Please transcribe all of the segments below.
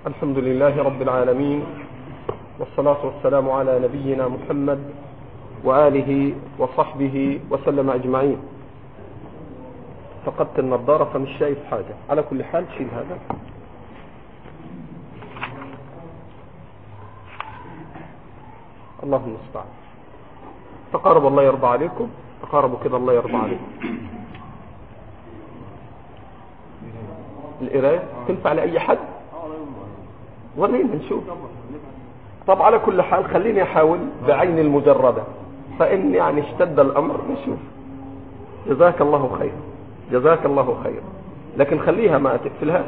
الحمد لله رب العالمين، والصلاة والسلام على نبينا محمد وآله وصحبه وسلم أجمعين. فقدت النظارة فمش شايف حاجة. على كل حال شيل هذا. الله المستعان. تقارب الله يرضى عليكم، تقاربوا كده الله يرضى عليكم. القراية تنفع لأي حد؟ ورينا نشوف. طب على كل حال خليني أحاول بعين المجردة، فإن يعني اشتد الأمر نشوف. جزاك الله خير، جزاك الله خير، لكن خليها ما تقفلهاش.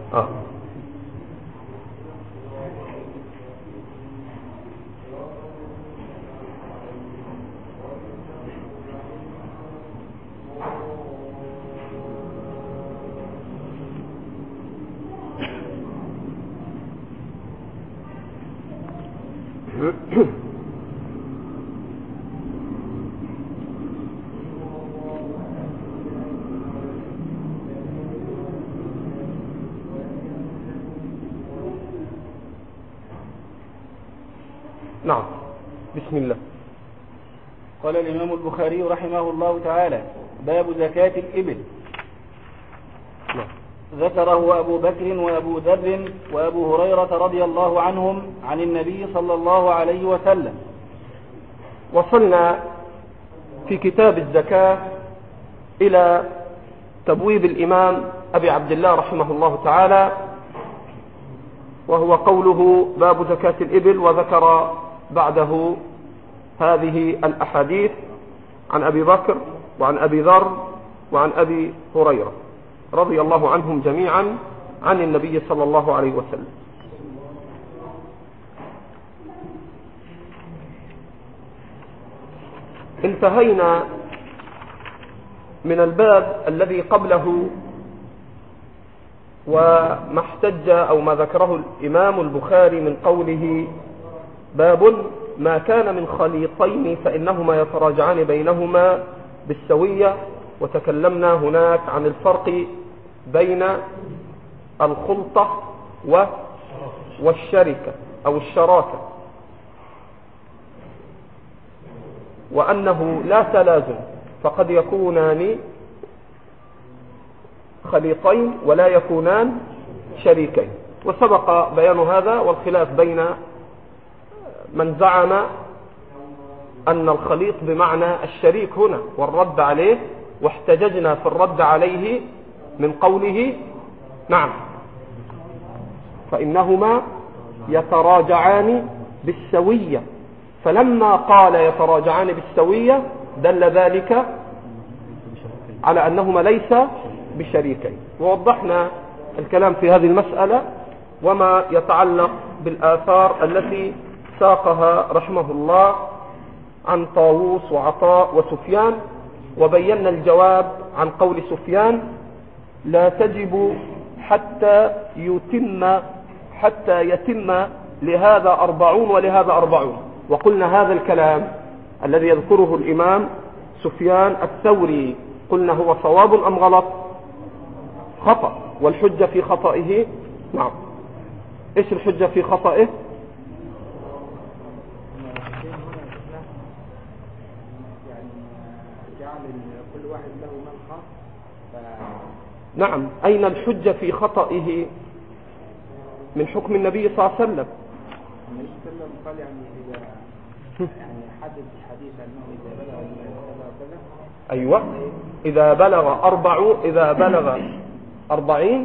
نعم، بسم الله. قال الإمام البخاري رحمه الله تعالى: باب زكاة الإبل. نعم. ذكره أبو بكر وأبو ذر وأبو هريرة رضي الله عنهم عن النبي صلى الله عليه وسلم. وصلنا في كتاب الزكاة إلى تبويب الإمام أبي عبد الله رحمه الله تعالى، وهو قوله باب زكاة الإبل، وذكر بعده هذه الأحاديث عن أبي بكر وعن أبي ذر وعن أبي هريرة رضي الله عنهم جميعا عن النبي صلى الله عليه وسلم. انتهينا من الباب الذي قبله، وما احتج أو ما ذكره الإمام البخاري من قوله: باب ما كان من خليطين فإنهما يتراجعان بينهما بالسوية. وتكلمنا هناك عن الفرق بين الخلطة والشركة أو الشراكة، وأنه لا تلازم، فقد يكونان خليطين ولا يكونان شريكين. وسبق بيان هذا والخلاف بين من زعم أن الخليط بمعنى الشريك هنا والرد عليه، واحتججنا في الرد عليه من قوله: نعم، فإنهما يتراجعان بالسوية. فلما قال يتراجعان بالسوية دل ذلك على أنهما ليس بشريكين. ووضحنا الكلام في هذه المسألة وما يتعلق بالآثار التي ساقها رحمه الله عن طاووس وعطاء وسفيان، وبينا الجواب عن قول سفيان: لا تجب حتى يتم لهذا 40 ولهذا 40. وقلنا هذا الكلام الذي يذكره الإمام سفيان الثوري قلنا هو صواب أم غلط؟ خطأ. والحجة في خطئه؟ نعم. إيش الحجة في خطئه؟ نعم. أين الحجة في خطئه من حكم النبي صلى الله عليه وسلم؟ النبي صلى الله عليه وسلم قال يعني حدث الحديث أنه إذا بلغ كذا. أيوة، إذا بلغ 40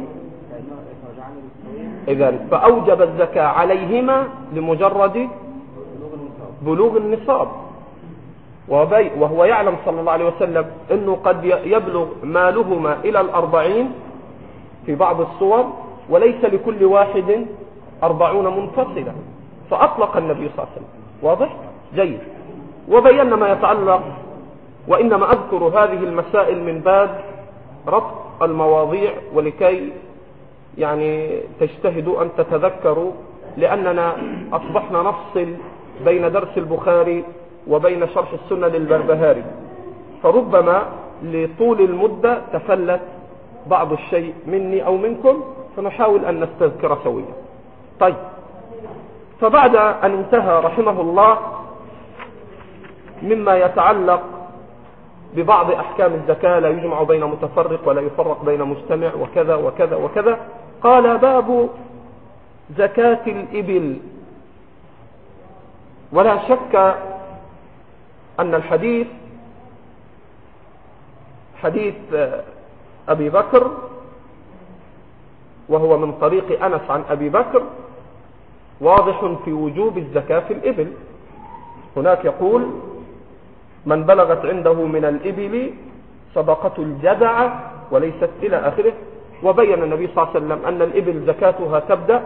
إذا فأوجب الزكاة عليهما لمجرد بلوغ النصاب. وهو يعلم صلى الله عليه وسلم أنه قد يبلغ مالهما إلى 40 في بعض الصور، وليس لكل واحد 40 منفصلة، فأطلق النبي صلى الله عليه وسلم. واضح؟ جيد. وبينا ما يتعلق، وإنما أذكر هذه المسائل من باب ربط المواضيع، ولكي يعني تجتهدوا أن تتذكروا، لأننا أصبحنا نفصل بين درس البخاري وبين شرح السنة للبربهاري، فربما لطول المدة تفلت بعض الشيء مني أو منكم، فنحاول أن نستذكر سويا. طيب، فبعد أن انتهى رحمه الله مما يتعلق ببعض أحكام الزكاة، لا يجمع بين متفرق ولا يفرق بين مجتمع وكذا وكذا وكذا، قال: باب زكاة الإبل. ولا شك أن الحديث حديث أبي بكر، وهو من طريق أنس عن أبي بكر، واضح في وجوب الزكاة في الإبل. هناك يقول: من بلغت عنده من الإبل صدقة الجدعة وليست إلى آخره. وبين النبي صلى الله عليه وسلم أن الإبل زكاتها تبدأ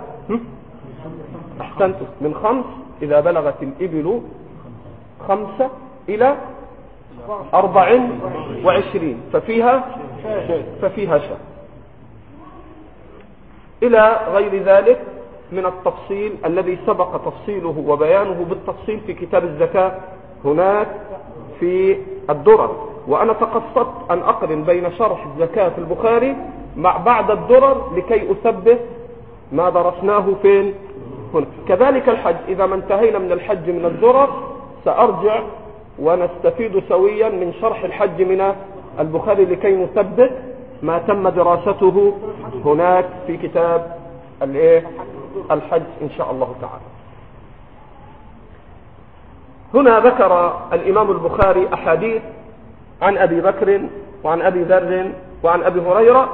أحسنت من 5 إذا بلغت الإبل 5 إلى 24 ففيها شاة إلى غير ذلك من التفصيل الذي سبق تفصيله وبيانه بالتفصيل في كتاب الزكاة هناك في الدرر. وأنا تقصدت أن أقرن بين شرح الزكاة في البخاري مع بعد الدرر لكي أثبت ما درسناه فين هنا. كذلك الحج، إذا ما انتهينا من الحج من الدرر سأرجع ونستفيد سويا من شرح الحج من البخاري لكي نثبت ما تم دراسته هناك في كتاب الحج إن شاء الله تعالى. هنا ذكر الإمام البخاري أحاديث عن أبي بكر وعن أبي ذر وعن أبي هريرة،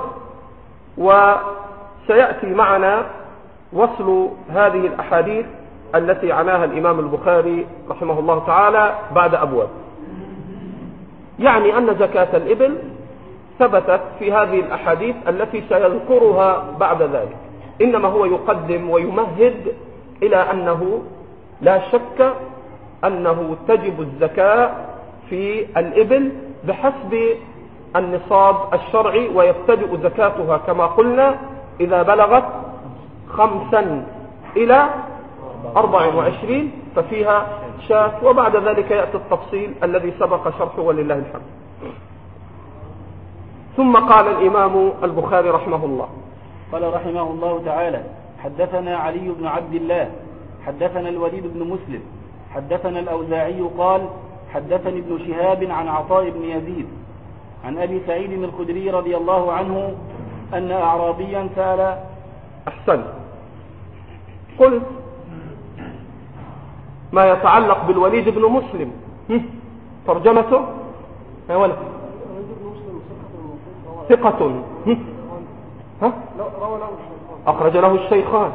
وسيأتي معنا وصل هذه الأحاديث التي عناها الإمام البخاري رحمه الله تعالى بعد أبواب. يعني أن زكاة الإبل ثبتت في هذه الأحاديث التي سيذكرها بعد ذلك، إنما هو يقدم ويمهد إلى أنه لا شك أنه تجب الزكاة في الإبل بحسب النصاب الشرعي، ويبتدئ زكاتها كما قلنا إذا بلغت 5 إلى 24 ففيها شاة، وبعد ذلك يأتي التفصيل الذي سبق شرحه ولله الحمد. ثم قال الإمام البخاري رحمه الله: قال رحمه الله تعالى: حدثنا علي بن عبد الله حدثنا الوليد بن مسلم حدثنا الأوزاعي قال: حدثني ابن شهاب عن عطاء بن يزيد عن أبي سعيد الخدري رضي الله عنه أن أعرابيا سأل. أحسن. قل ما يتعلق بالوليد بن مسلم، ترجمته يا ولد. ثقة أخرج له الشيخان.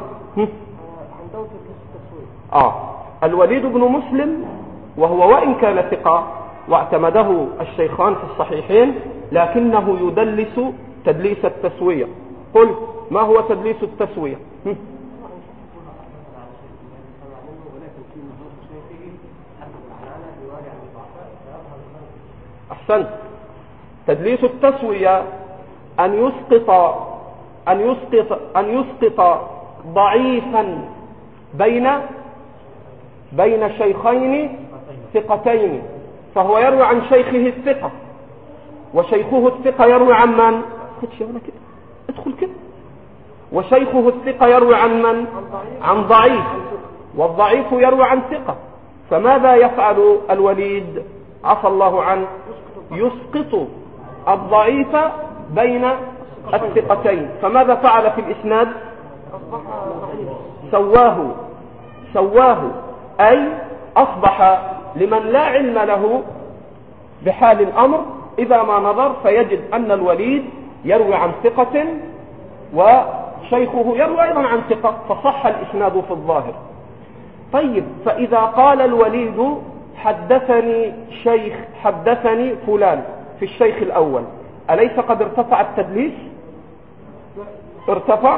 الوليد بن مسلم، وهو وإن كان ثقة واعتمده الشيخان في الصحيحين، لكنه يدلس تدليس التسوية. قل ما هو تدليس التسوية؟ أحسنت. تدليس التسوية أن يسقط ضعيفا بين شيخين ثقتين، فهو يروي عن شيخه الثقة، وشيخه الثقة يروي عن من؟ ادخل كده. وشيخه الثقة يروي عن من؟ عن ضعيف، والضعيف يروي عن ثقة. فماذا يفعل الوليد عفى الله عنه؟ يسقط الضعيف بين الثقتين. فماذا فعل في الإسناد؟ سواه، أي أصبح لمن لا علم له بحال الأمر إذا ما نظر فيجد أن الوليد يروي عن ثقة وشيخه يروي أيضا عن ثقة، فصح الإسناد في الظاهر. طيب، فإذا قال الوليد حدثني فلان في الشيخ الأول، أليس قد ارتفع التدليس؟ ارتفع؟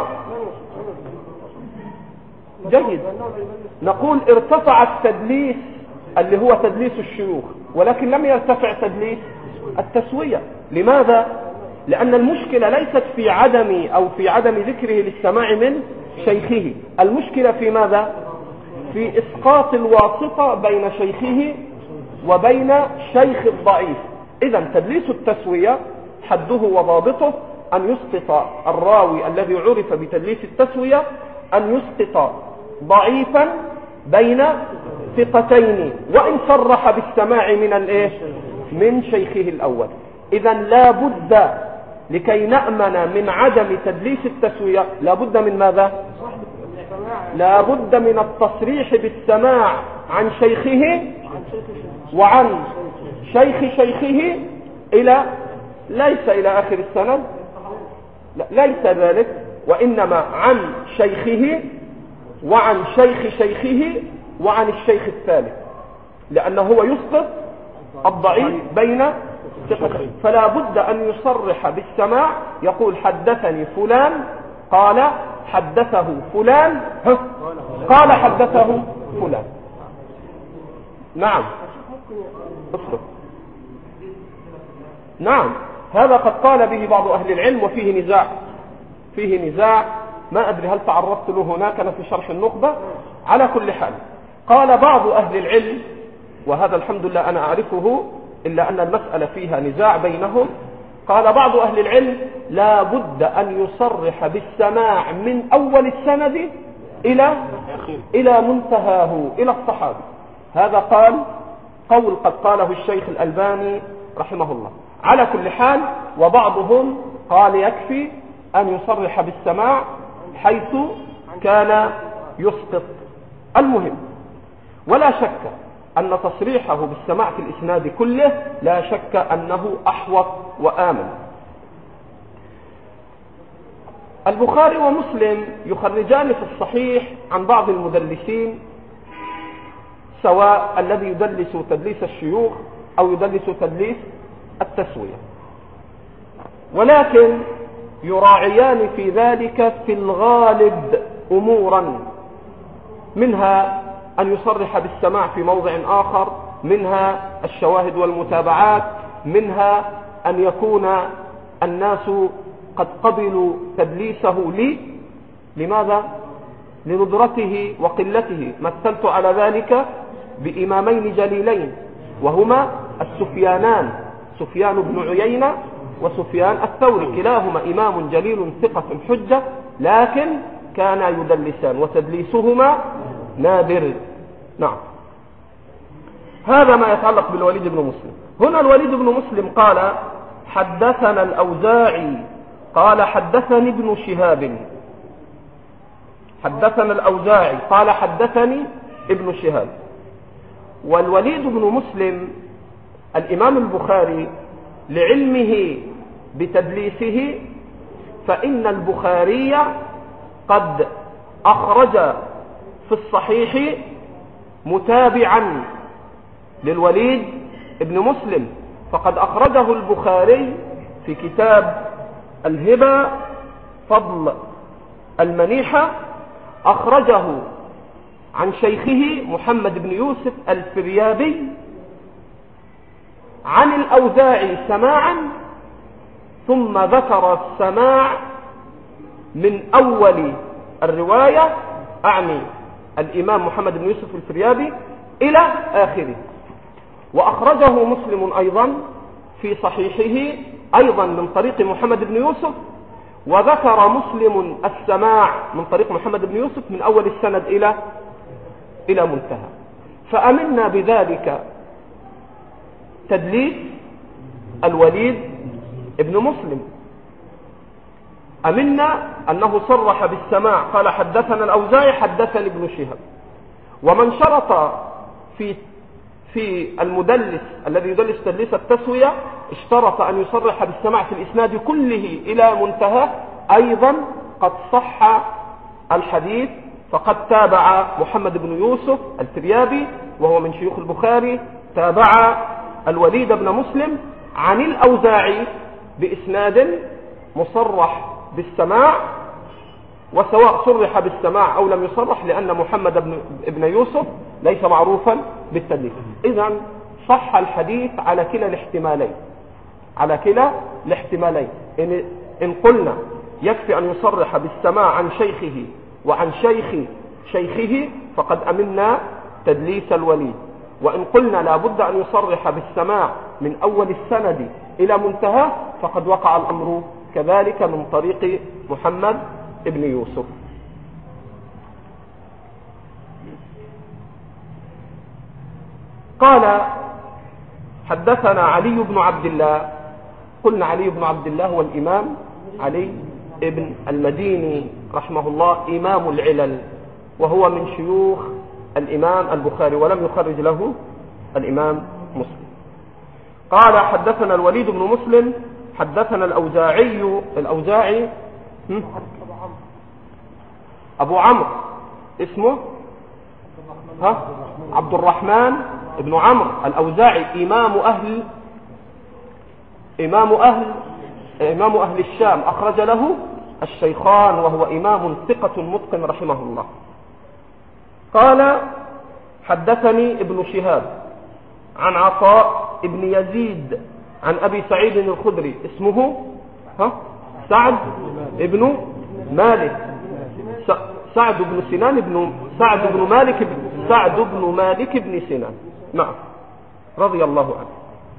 جيد، نقول ارتفع التدليس اللي هو تدليس الشيوخ، ولكن لم يرتفع تدليس التسوية. لماذا؟ لأن المشكلة ليست في عدم ذكره للسماع من شيخه، المشكلة في ماذا؟ في إسقاط الواسطة بين شيخه وبين شيخ الضعيف. إذن تدليس التسوية حده وضابطه أن يسقط الراوي الذي عرف بتدليس التسوية أن يسقط ضعيفا بين ثقتين وإن صرح بالسماع من شيخه الأول. إذا لا بد لكي نأمن من عدم تدليس التسوية لا بد من ماذا؟ لا بد من التصريح بالسماع عن شيخه وعن شيخ شيخه ليس إلى آخر السند، ليس ذلك، وإنما عن شيخه وعن شيخ شيخه وعن الشيخ الثالث، لأنه هو يسقط الضعيف بين ثقتين. فلا بد أن يصرح بالسماع، يقول حدثني فلان قال حدثه فلان قال حدثه فلان. نعم اصبر. نعم هذا قد قال به بعض أهل العلم وفيه نزاع ما أدري هل تعرضت له هناك أنا في شرح النخبة. على كل حال قال بعض أهل العلم، وهذا الحمد لله أنا أعرفه إلا أن المسألة فيها نزاع بينهم، قال بعض أهل العلم لا بد أن يصرح بالسماع من أول السند إلى منتهاه إلى الصحابي. هذا قول قد قاله الشيخ الألباني رحمه الله. على كل حال وبعضهم قال يكفي أن يصرح بالسماع حيث كان يسقط. المهم ولا شك أن تصريحه بالسماع في الإسناد كله لا شك أنه أحوط وآمن. البخاري ومسلم يخرجان في الصحيح عن بعض المدلسين، سواء الذي يدلس تدليس الشيوخ أو يدلس تدليس التسوية، ولكن يراعيان في ذلك في الغالب أمورا، منها أن يصرح بالسماع في موضع آخر، منها الشواهد والمتابعات، منها أن يكون الناس قد قبلوا تدليسه لماذا؟ لندرته وقلته. مثلت على ذلك بإمامين جليلين وهما السفيانان، سفيان بن عيينة وسفيان الثوري، كلاهما إمام جليل ثقة حجة، لكن كانا يدلسان وتدليسهما نادر. نعم هذا ما يتعلق بالوليد بن مسلم. هنا الوليد بن مسلم قال حدثنا الأوزاعي قال حدثني ابن شهاب. حدثنا الأوزاعي قال حدثني ابن شهاب. والوليد بن مسلم الإمام البخاري لعلمه بتدليسه فإن البخاري قد أخرج في الصحيح متابعا للوليد بن مسلم، فقد أخرجه البخاري في كتاب الهبة فضل المنيحة، أخرجه عن شيخه محمد بن يوسف الفريابي عن الأوزاعي سماعا، ثم ذكر السماع من أول الرواية، أعني الإمام محمد بن يوسف الفريابي، إلى آخره. وأخرجه مسلم أيضا في صحيحه أيضا من طريق محمد بن يوسف، وذكر مسلم السماع من طريق محمد بن يوسف من أول السند إلى منتهى. فأمنا بذلك تدليس الوليد بن مسلم، أمنا أنه صرح بالسماع قال حدثنا الأوزاعي حدثني ابن شهاب. ومن شرط في المدلس الذي يدلس تدليس التسوية اشترط أن يصرح بالسماع في الإسناد كله إلى منتهى، أيضا قد صح الحديث، فقد تابع محمد بن يوسف الفريابي وهو من شيوخ البخاري، تابع الوليد بن مسلم عن الأوزاعي بإسناد مصرح بالسماع، وسواء صرح بالسماع أو لم يصرح، لأن محمد بن يوسف ليس معروفا بالتدليس. إذن صح الحديث على كلا الاحتمالين. إن قلنا يكفي أن يصرح بالسماع عن شيخه وعن شيخ شيخه فقد أمنا تدليس الوليد، وإن قلنا لا بد أن يصرح بالسماع من أول السند إلى منتهى فقد وقع الأمر كذلك من طريق محمد بن يوسف. قال حدثنا علي بن عبد الله. قلنا علي بن عبد الله هو الإمام علي ابن المديني رحمه الله، إمام العلل، وهو من شيوخ الإمام البخاري، ولم يخرج له الإمام مسلم. قال حدثنا الوليد بن مسلم حدثنا الأوزاعي أبو عمرو اسمه عبد الرحمن بن عمرو الأوزاعي، إمام أهل الشام، أخرج له الشيخان، وهو إمام ثقة متقن رحمه الله. قال حدثني ابن شهاب عن عطاء ابن يزيد عن أبي سعيد الخدري، اسمه سعد ابن مالك، سعد بن مالك بن سنان، نعم، رضي الله عنه.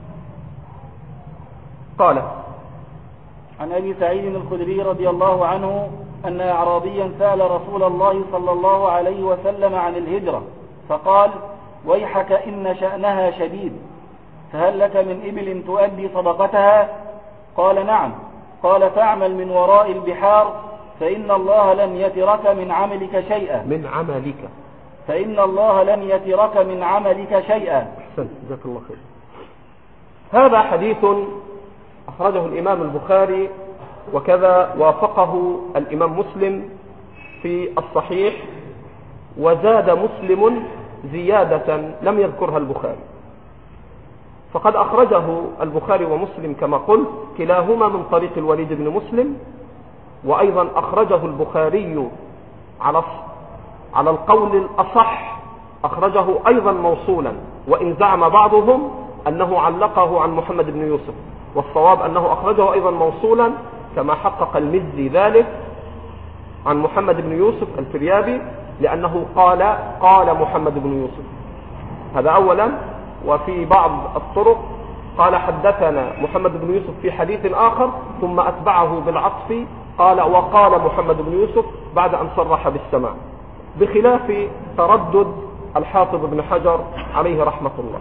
قال عن أبي سعيد الخدري رضي الله عنه أن أعرابيا سأل رسول الله صلى الله عليه وسلم عن الهجرة، فقال: ويحك إن شأنها شديد، فهل لك من إبل تؤدي صدقتها؟ قال: نعم. قال: فاعمل من وراء البحار، فإن الله لن يترك من عملك شيئا. فإن الله لن يترك من عملك شيئا. أحسنت، جزاك الله خير. هذا حديث أخرجه الإمام البخاري، وكذا وافقه الإمام مسلم في الصحيح، وزاد مسلم زيادة لم يذكرها البخاري. فقد أخرجه البخاري ومسلم كما قلت كلاهما من طريق الوليد بن مسلم، وأيضا أخرجه البخاري على القول الأصح أخرجه أيضا موصولا، وإن زعم بعضهم أنه علقه عن محمد بن يوسف، والصواب أنه أخرجه أيضا موصولا كما حقق المزي ذلك عن محمد بن يوسف الفريابي، لأنه قال محمد بن يوسف، هذا أولا. وفي بعض الطرق قال حدثنا محمد بن يوسف في حديث آخر، ثم أتبعه بالعطف وقال محمد بن يوسف بعد أن صرح بالسماع، بخلاف تردد الحافظ بن حجر عليه رحمة الله.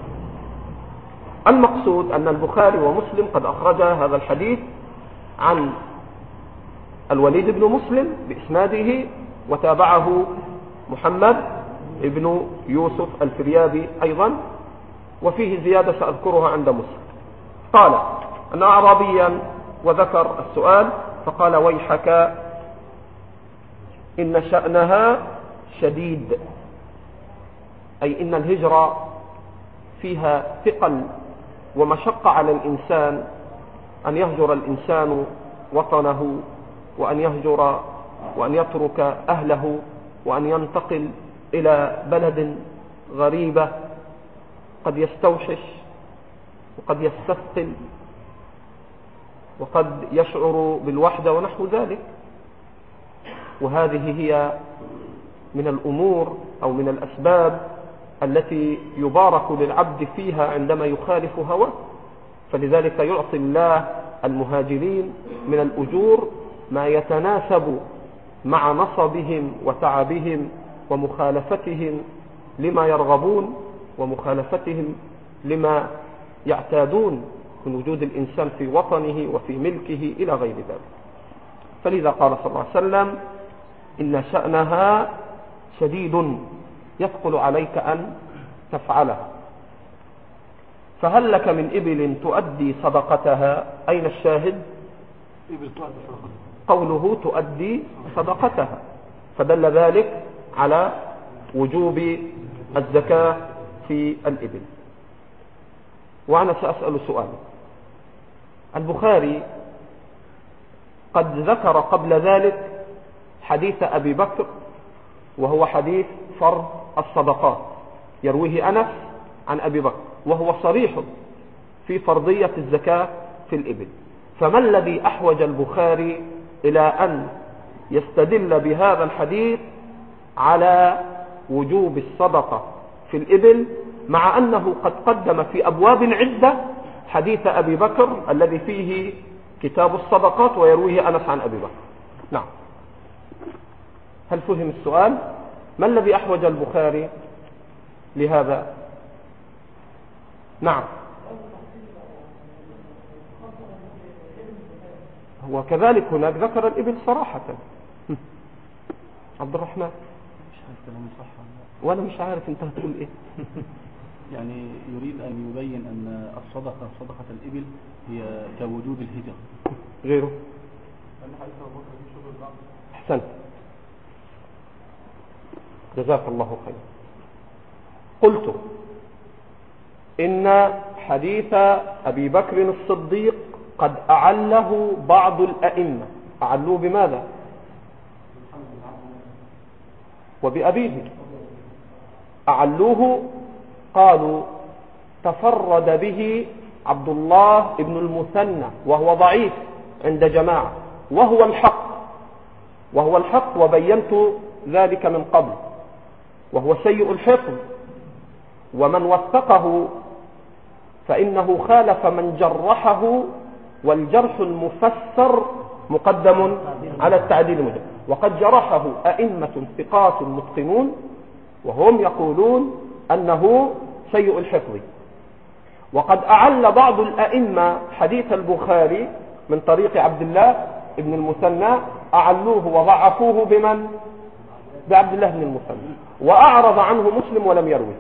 المقصود أن البخاري ومسلم قد أخرجا هذا الحديث عن الوليد بن مسلم بإسناده، وتابعه محمد بن يوسف الفريابي أيضا، وفيه زيادة سأذكرها عند مسلم. قال أن أعرابيا، وذكر السؤال، فقال: ويحك إن شأنها شديد، أي إن الهجرة فيها ثقل ومشقة على الإنسان، أن يهجر الإنسان وطنه، وأن يترك أهله، وأن ينتقل إلى بلد غريبة قد يستوحش وقد يستثقل وقد يشعر بالوحدة ونحو ذلك. وهذه هي من الأمور أو من الأسباب التي يبارك للعبد فيها عندما يخالف هواه، فلذلك يعطي الله المهاجرين من الأجور ما يتناسب مع نصبهم وتعبهم ومخالفتهم لما يرغبون، ومخالفتهم لما يعتادون من وجود الإنسان في وطنه وفي ملكه إلى غير ذلك. فلذا قال صلى الله عليه وسلم: إن شأنها شديد، يثقل عليك أن تفعلها. فهل لك من إبل تؤدي صدقتها؟ أين الشاهد؟ قوله تؤدي صدقتها، فدل ذلك على وجوب الزكاة في الإبل. وأنا سأسأل سؤالا. البخاري قد ذكر قبل ذلك حديث أبي بكر، وهو حديث فرض الصدقات، يرويه أنس عن أبي بكر، وهو صريح في فرضية الزكاة في الإبل. فما الذي أحوج البخاري إلى أن يستدل بهذا الحديث على وجوب الصدقة في الإبل، مع أنه قد قدم في أبواب عدة حديث أبي بكر الذي فيه كتاب الصدقات ويرويه أنس عن أبي بكر؟ نعم، هل فهم السؤال؟ ما الذي أحوج البخاري لهذا؟ نعم. هو كذلك هناك ذكر الإبل صراحة. عبد الرحمن مش عارف كلامي صح وأنا مش عارف أنت هتقول إيه. يعني يريد أن يبين أن الصدقة صدقة الإبل هي كوجوب الهجرة. غيره أحسنت، جزاك الله خير. قلت إن حديث أبي بكر الصديق قد أعله بعض الأئمة. أعلوه بماذا؟ وبأبيه. أعلوه قالوا تفرد به عبد الله بن المثنى وهو ضعيف عند جماعة، وهو الحق وبينت ذلك من قبل، وهو سيء الحفظ، ومن وثقه فإنه خالف من جرحه، والجرح المفسر مقدم على التعديل المجرد. وقد جرحه أئمة ثقات متقنون وهم يقولون أنه سيء الحفظ. وقد أعل بعض الأئمة حديث البخاري من طريق عبد الله بن المثنى، أعلوه وضعفوه بمن؟ بعبد الله بن المثنى، وأعرض عنه مسلم ولم يروه.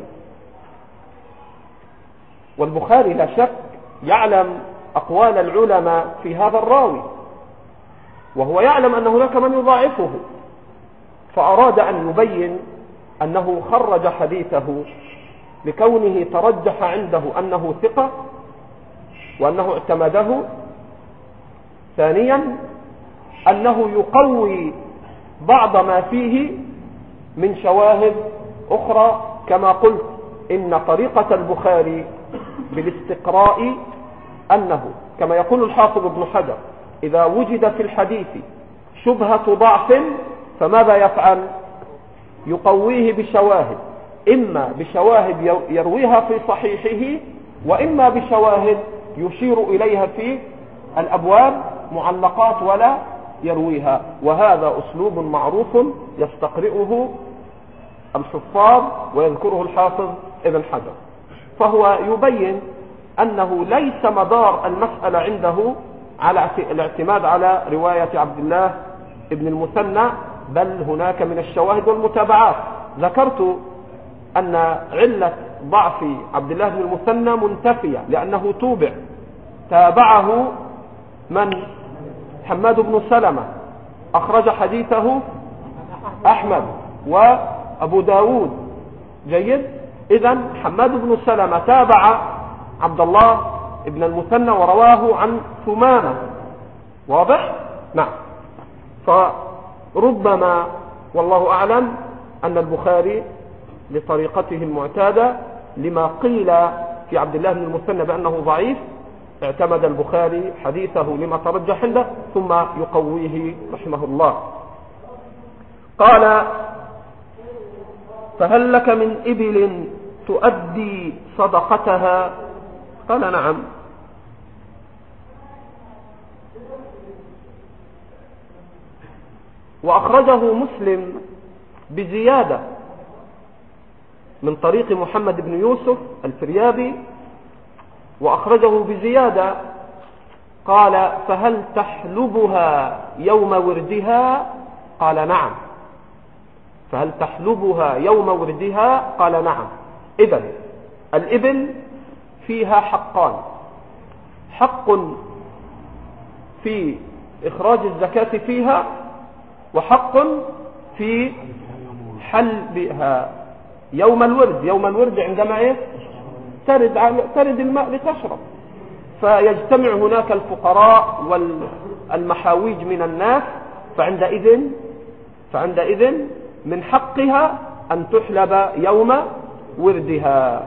والبخاري لا شك يعلم أقوال العلماء في هذا الراوي، وهو يعلم أن هناك من يضاعفه، فأراد أن يبين أنه خرج حديثه لكونه ترجح عنده أنه ثقة وأنه اعتمده. ثانيا أنه يقوي بعض ما فيه من شواهد أخرى، كما قلت إن طريقة البخاري بالاستقراء أنه كما يقول الحافظ ابن حجر إذا وجد في الحديث شبهة ضعف فماذا يفعل؟ يقويه بشواهد، إما بشواهد يرويها في صحيحه، وإما بشواهد يشير إليها في الأبواب معلقات ولا يرويها. وهذا أسلوب معروف يستقرئه الحفاظ ويذكره الحافظ ابن حجر. فهو يبين أنه ليس مدار المسألة عنده على الاعتماد على رواية عبد الله ابن المثنى، بل هناك من الشواهد والمتابعات. ذكرت أن علة ضعف عبد الله بن المثنى منتفية، لأنه تابعه من؟ حماد بن سلمة، أخرج حديثه أحمد وأبو داود. جيد. إذن حماد بن سلمة تابع عبد الله بن المثنى ورواه عن ثمامة. واضح؟ نعم. فربما والله أعلم أن البخاري لطريقته المعتادة لما قيل في عبد الله بن المثنى بأنه ضعيف، اعتمد البخاري حديثه لما ترجح عنده ثم يقويه رحمه الله. قال فهل لك من إبل تؤدي صدقتها؟ قال نعم. وأخرجه مسلم بزيادة من طريق محمد بن يوسف الفريابي، وأخرجه بزيادة قال فهل تحلبها يوم وردها؟ قال نعم. فهل تحلبها يوم وردها؟ قال نعم. إذن الإبل فيها حقان: حق في إخراج الزكاة فيها، وحق في حلبها يوم الورد. يوم الورد عندما ترد الماء لتشرب، فيجتمع هناك الفقراء والمحاويج من الناس، فعندئذ من حقها أن تحلب يوم وردها.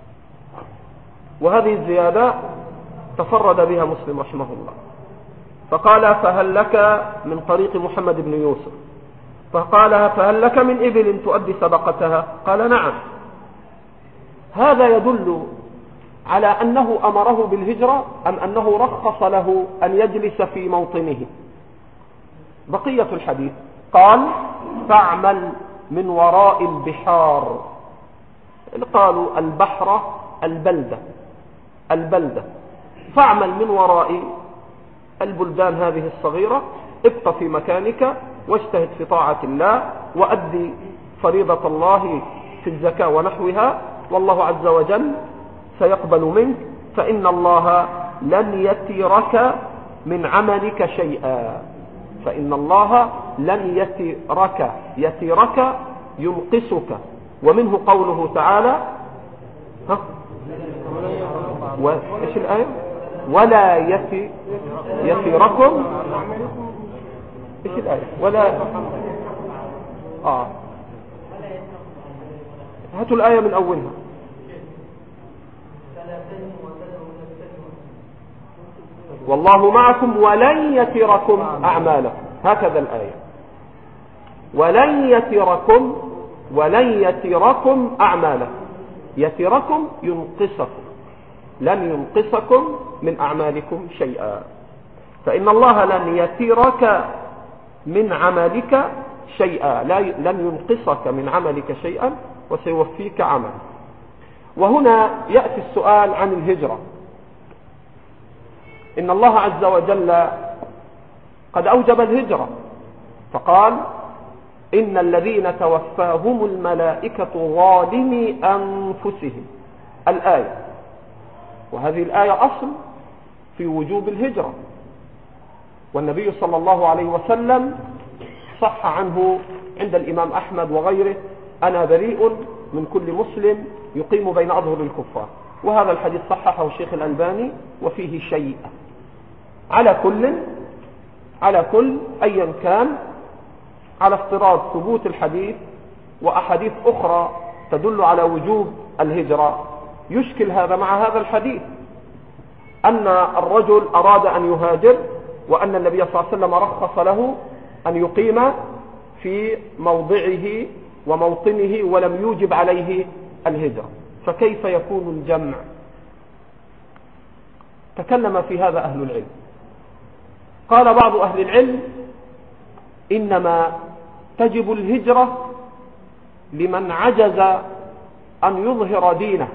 وهذه الزيادة تفرد بها مسلم رحمه الله. فقال فهل لك من طريق محمد بن يوسف، فقال فهل لك من إبل تؤدي صدقتها؟ قال نعم. هذا يدل على أنه أمره بالهجرة أم أنه رخص له أن يجلس في موطنه؟ بقية الحديث قال فاعمل من وراء البحار. قالوا البحر البلدة، البلدة، فاعمل من وراء البلدان هذه الصغيرة، ابق في مكانك واجتهد في طاعة الله، وأدي فريضة الله في الزكاة ونحوها، والله عز وجل سيقبل منك، فإن الله لن يترك من عملك شيئا. فإن الله لن يترك ينقصك. ومنه قوله تعالى ايش الآية؟ ولا يتركم. ايش الآية؟ ولا هاتوا الآية من أولها. والله معكم ولن يتركم أعمالكم، هكذا الآية. ولن يتركم أعمالكم. يتركم ينقصكم، لن ينقصكم من أعمالكم شيئا. فإن الله لن يترك من عملك شيئا، لن ينقصك من عملك شيئا، وسيوفيك عمل. وهنا يأتي السؤال عن الهجرة. إن الله عز وجل قد أوجب الهجرة، فقال إن الذين توفاهم الملائكة ظالمي أنفسهم، الآية. وهذه الآية أصل في وجوب الهجرة، والنبي صلى الله عليه وسلم صح عنه عند الإمام أحمد وغيره: أنا بريء من كل مسلم يقيم بين أظهر الكفار. وهذا الحديث صححه الشيخ الألباني وفيه شيء. على كل أيا كان، على افتراض ثبوت الحديث وأحاديث أخرى تدل على وجوب الهجرة، يشكل هذا مع هذا الحديث أن الرجل أراد أن يهاجر، وأن النبي صلى الله عليه وسلم رخص له أن يقيم في موضعه وموطنه ولم يوجب عليه الهجرة، فكيف يكون الجمع؟ تكلم في هذا أهل العلم. قال بعض أهل العلم: إنما تجب الهجرة لمن عجز أن يظهر دينه.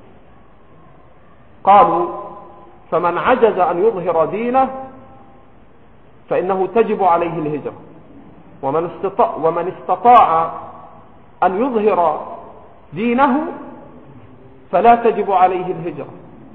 قالوا: فمن عجز أن يظهر دينه فإنه تجب عليه الهجرة، ومن استطاع أن يظهر دينه فلا تجب عليه الهجرة.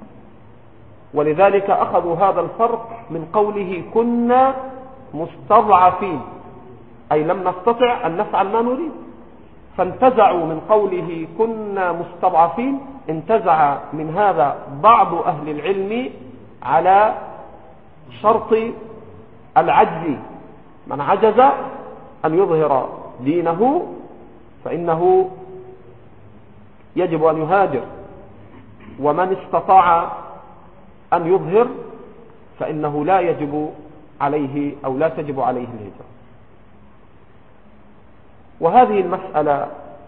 ولذلك أخذوا هذا الفرق من قوله كنا مستضعفين، أي لم نستطع أن نفعل ما نريد، فانتزعوا من قوله كنا مستضعفين، انتزع من هذا بعض أهل العلم على شرط العجز. من عجز أن يظهر دينه فإنه يجب أن يهاجر، ومن استطاع أن يظهر فإنه لا يجب عليه أو لا تجب عليه الهجرة. وهذه المسألة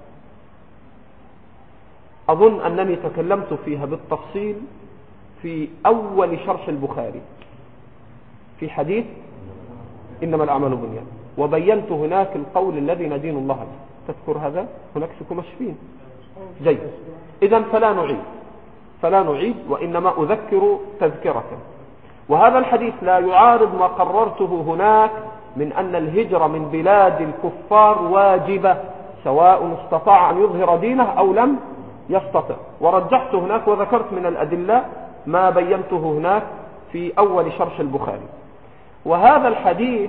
أظن أنني تكلمت فيها بالتفصيل في أول شرح البخاري في حديث إنما الأعمال بالنيات، وبينت هناك القول الذي ندين الله به. تذكر هذا؟ هناك سكمشفين. جيد. إذن فلا نعيد وإنما أذكر تذكرة. وهذا الحديث لا يعارض ما قررته هناك من أن الهجرة من بلاد الكفار واجبة، سواء استطاع أن يظهر دينه أو لم يستطع. ورجحت هناك وذكرت من الأدلة ما بينته هناك في أول شرح البخاري. وهذا الحديث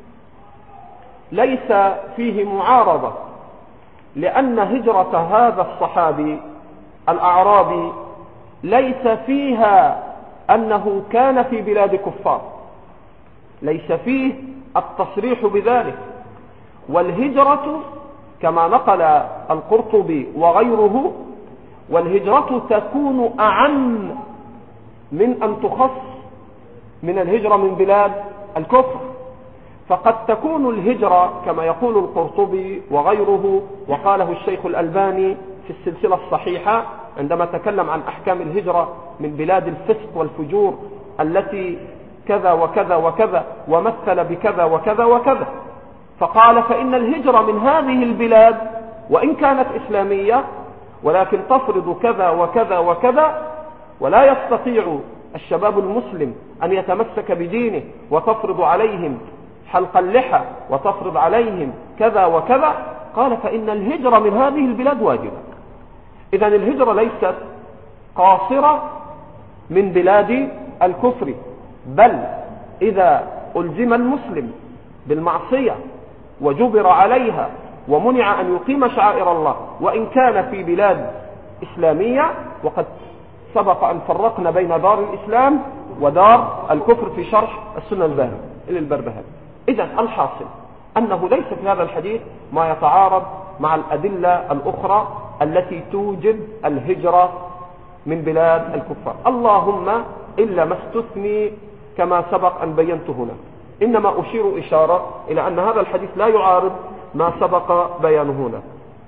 ليس فيه معارضة، لأن هجرة هذا الصحابي الأعرابي ليس فيها أنه كان في بلاد كفار، ليس فيه التصريح بذلك. والهجرة كما نقل القرطبي وغيره، والهجرة تكون أعم من أن تخص من الهجرة من بلاد الكفر. فقد تكون الهجرة كما يقول القرطبي وغيره، وقاله الشيخ الألباني في السلسلة الصحيحة عندما تكلم عن أحكام الهجرة من بلاد الفسق والفجور التي كذا وكذا وكذا، ومثل بكذا وكذا وكذا، فقال فإن الهجرة من هذه البلاد وإن كانت إسلامية ولكن تفرض كذا وكذا وكذا، ولا يستطيع الشباب المسلم أن يتمسك بدينه وتفرض عليهم حلق اللحى وتفرض عليهم كذا وكذا، قال فإن الهجرة من هذه البلاد واجبة. إذن الهجرة ليست قاصرة من بلاد الكفر، بل إذا ألزم المسلم بالمعصية وجبر عليها ومنع أن يقيم شعائر الله، وإن كان في بلاد إسلامية، وقد سبق أن فرقنا بين دار الإسلام ودار الكفر في شرح السنة البربهاري. إذن الحاصل أنه ليس في هذا الحديث ما يتعارض مع الأدلة الأخرى التي توجب الهجرة من بلاد الكفار، اللهم إلا ما استثني كما سبق أن بينت هنا. إنما أشير إشارة إلى أن هذا الحديث لا يعارض ما سبق بيانه هنا.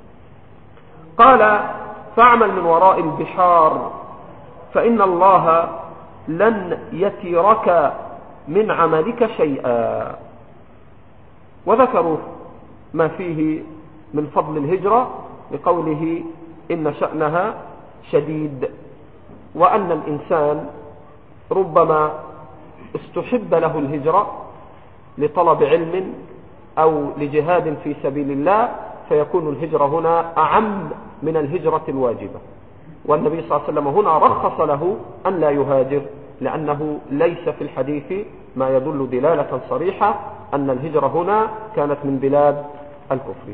قال فاعمل من وراء البحار فإن الله لن يترك من عملك شيئا. وذكروا ما فيه من فضل الهجرة لقوله إن شأنها شديد، وأن الإنسان ربما استحب له الهجرة لطلب علم أو لجهاد في سبيل الله، فيكون الهجرة هنا أعم من الهجرة الواجبة. والنبي صلى الله عليه وسلم هنا رخص له أن لا يهاجر، لأنه ليس في الحديث ما يدل دلالة صريحة أن الهجرة هنا كانت من بلاد الكفر.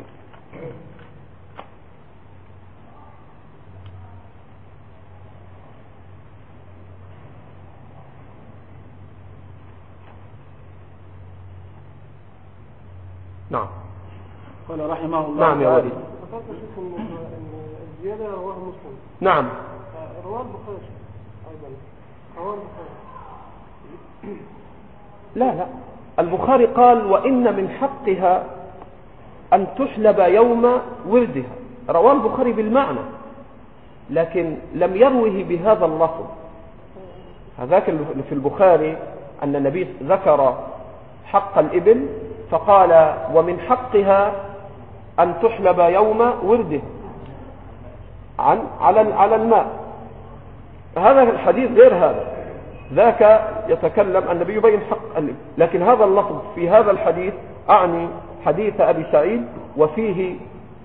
نعم. قال رحمه الله نعم يا وليد. الزيادة رواه مسلم. نعم. رواه البخاري أيضا. رواه البخاري. لا البخاري قال وإن من حقها أن تحلب يوم ولدها، رواه البخاري بالمعنى، لكن لم يروه بهذا اللفظ. هذاك في البخاري أن النبي ذكر حق الإبل فقال ومن حقها أن تحلب يوم ولدها على الماء. هذا الحديث غير هذا، ذاك يتكلم النبي يبين حق الإبل، لكن هذا اللفظ في هذا الحديث أعني حديث أبي سعيد وفيه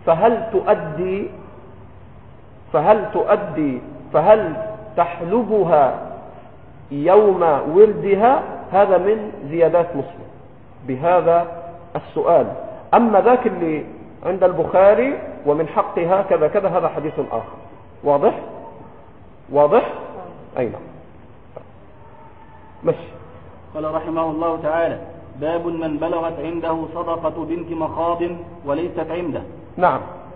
فهل تحلبها يوم ولدها، هذا من زيادات مسلم بهذا السؤال. أما ذاك اللي عند البخاري ومن حقها كذا كذا، هذا حديث آخر. واضح أي نعم. مشي. قال رحمه الله تعالى باب من بلغت عنده صدقة بنت مخاض وليست عنده. نعم.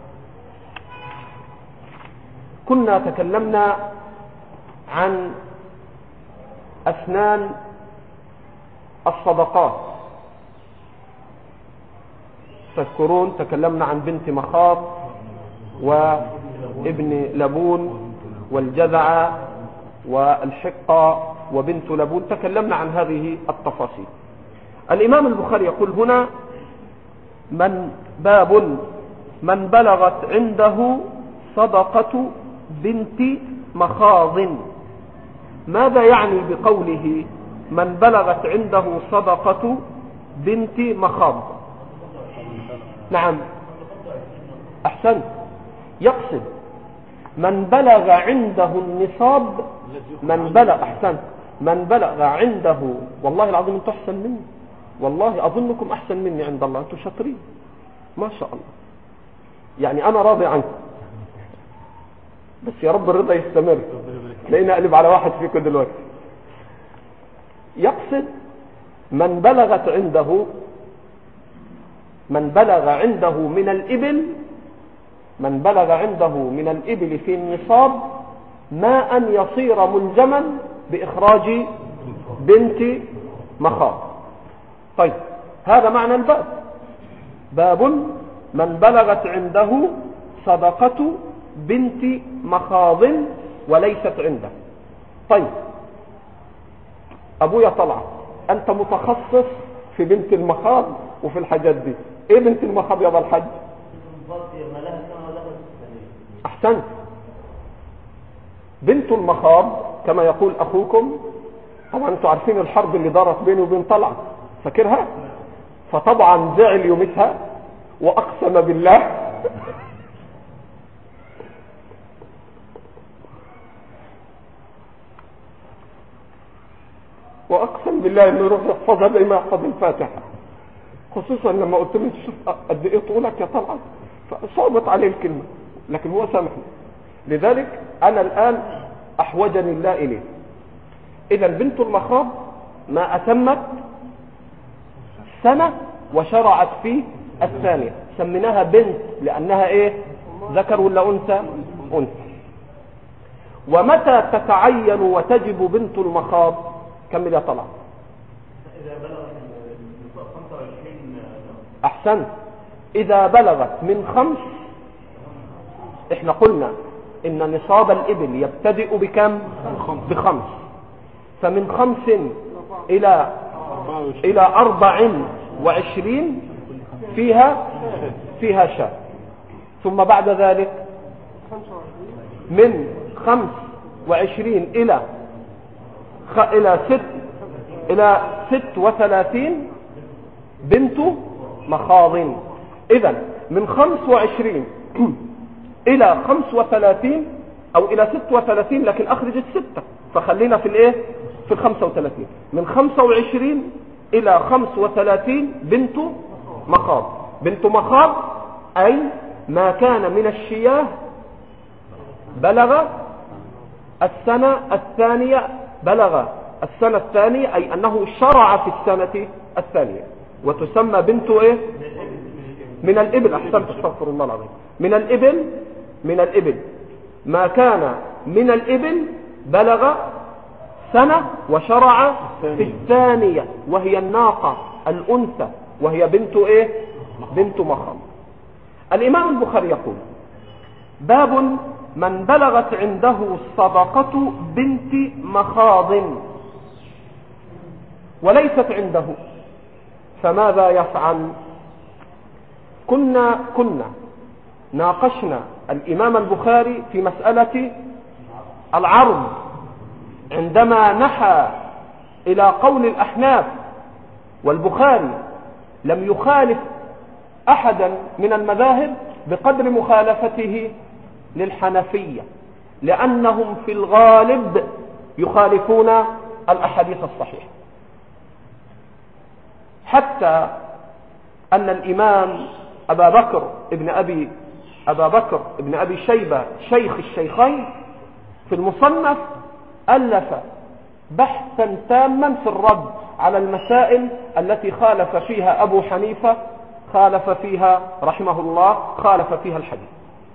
كنا تكلمنا عن أسنان الصدقات، تذكرون تكلمنا عن بنت مخاض وابن لبون والجذع والحقة وبنت لبون، تكلمنا عن هذه التفاصيل. الإمام البخاري يقول هنا باب من بلغت عنده صدقة بنت مخاض. ماذا يعني بقوله من بلغت عنده صدقة بنت مخاض؟ نعم أحسنت، يقصد من بلغ عنده النصاب، من بلغ عنده، والله العظيم انتم أحسن مني، والله أظنكم أحسن مني عند الله، انتم شاطرين ما شاء الله، يعني أنا راضي عنكم، بس يا رب الرضا يستمر، تلاقيني أقلب على واحد فيكم دلوقتي. يقصد من بلغ عنده من الإبل في النصاب ما أن يصير ملزما بإخراج بنت مخاض. طيب هذا معنى الباب، باب من بلغت عنده صدقة بنت مخاض وليست عنده. طيب أبويا طلع، أنت متخصص في بنت المخاض وفي الحاجات دي، إيه بنت المخاض يا ذا الحج؟ أحسنت. بنت المخاض كما يقول أخوكم. طبعا انتوا عارفين الحرب اللي دارت بينه وبين طلعت، فاكرها؟ فطبعا زعل يومتها وأقسم بالله وأقسم بالله إنه يروح يحفظها زي ما يحفظ الفاتحة، خصوصا لما قلت له شوف قد إيه طولك يا طلعت، فصعبت عليه الكلمة، لكن هو سامحني. لذلك أنا الآن أحوجني الله إليه. إذا بنت المخاض ما أتمت سنة وشرعت في الثانية، سميناها بنت لأنها إيه؟ ذكر ولا أنثى؟ أنثى. ومتى تتعين وتجب بنت المخاض؟ كمل يا طلع. إذا بلغت 25. أحسنت. إذا بلغت من 5، إحنا قلنا إن نصاب الإبل يبتدئ بكم؟ ب5، فمن 5 إلى 24 فيها شاة. ثم بعد ذلك من 25 إلى 36 بنت مخاض. إذن من 25 إلى 35 أو إلى 36، لكن أخرجت 6 فخلينا في الإيه؟ في 35. من 25 إلى 35 بنت مخاض. بنت مخاض أي ما كان من الشياه بلغ السنة الثانية، أي أنه شرع في السنة الثانية، وتسمى بنت إيه؟ من الإبل. أحسنت، استغفر الله العظيم. من الإبل ما كان من الإبل بلغ سنة وشرع في الثانية، وهي الناقة الأنثى، وهي بنت إيه؟ بنت مخاض. الإمام البخاري يقول: باب من بلغت عنده صدقة بنت مخاض وليست عنده فماذا يفعل؟ كنا ناقشنا الإمام البخاري في مسألة العرض عندما نحى إلى قول الأحناف، والبخاري لم يخالف أحدا من المذاهب بقدر مخالفته للحنفية، لأنهم في الغالب يخالفون الأحاديث الصحيحة، حتى أن الإمام أبا بكر ابن أبي شيبة شيخ الشيخين في المصنف ألف بحثا تاما في الرد على المسائل التي خالف فيها أبو حنيفة، خالف فيها رحمه الله، خالف فيها الحديث.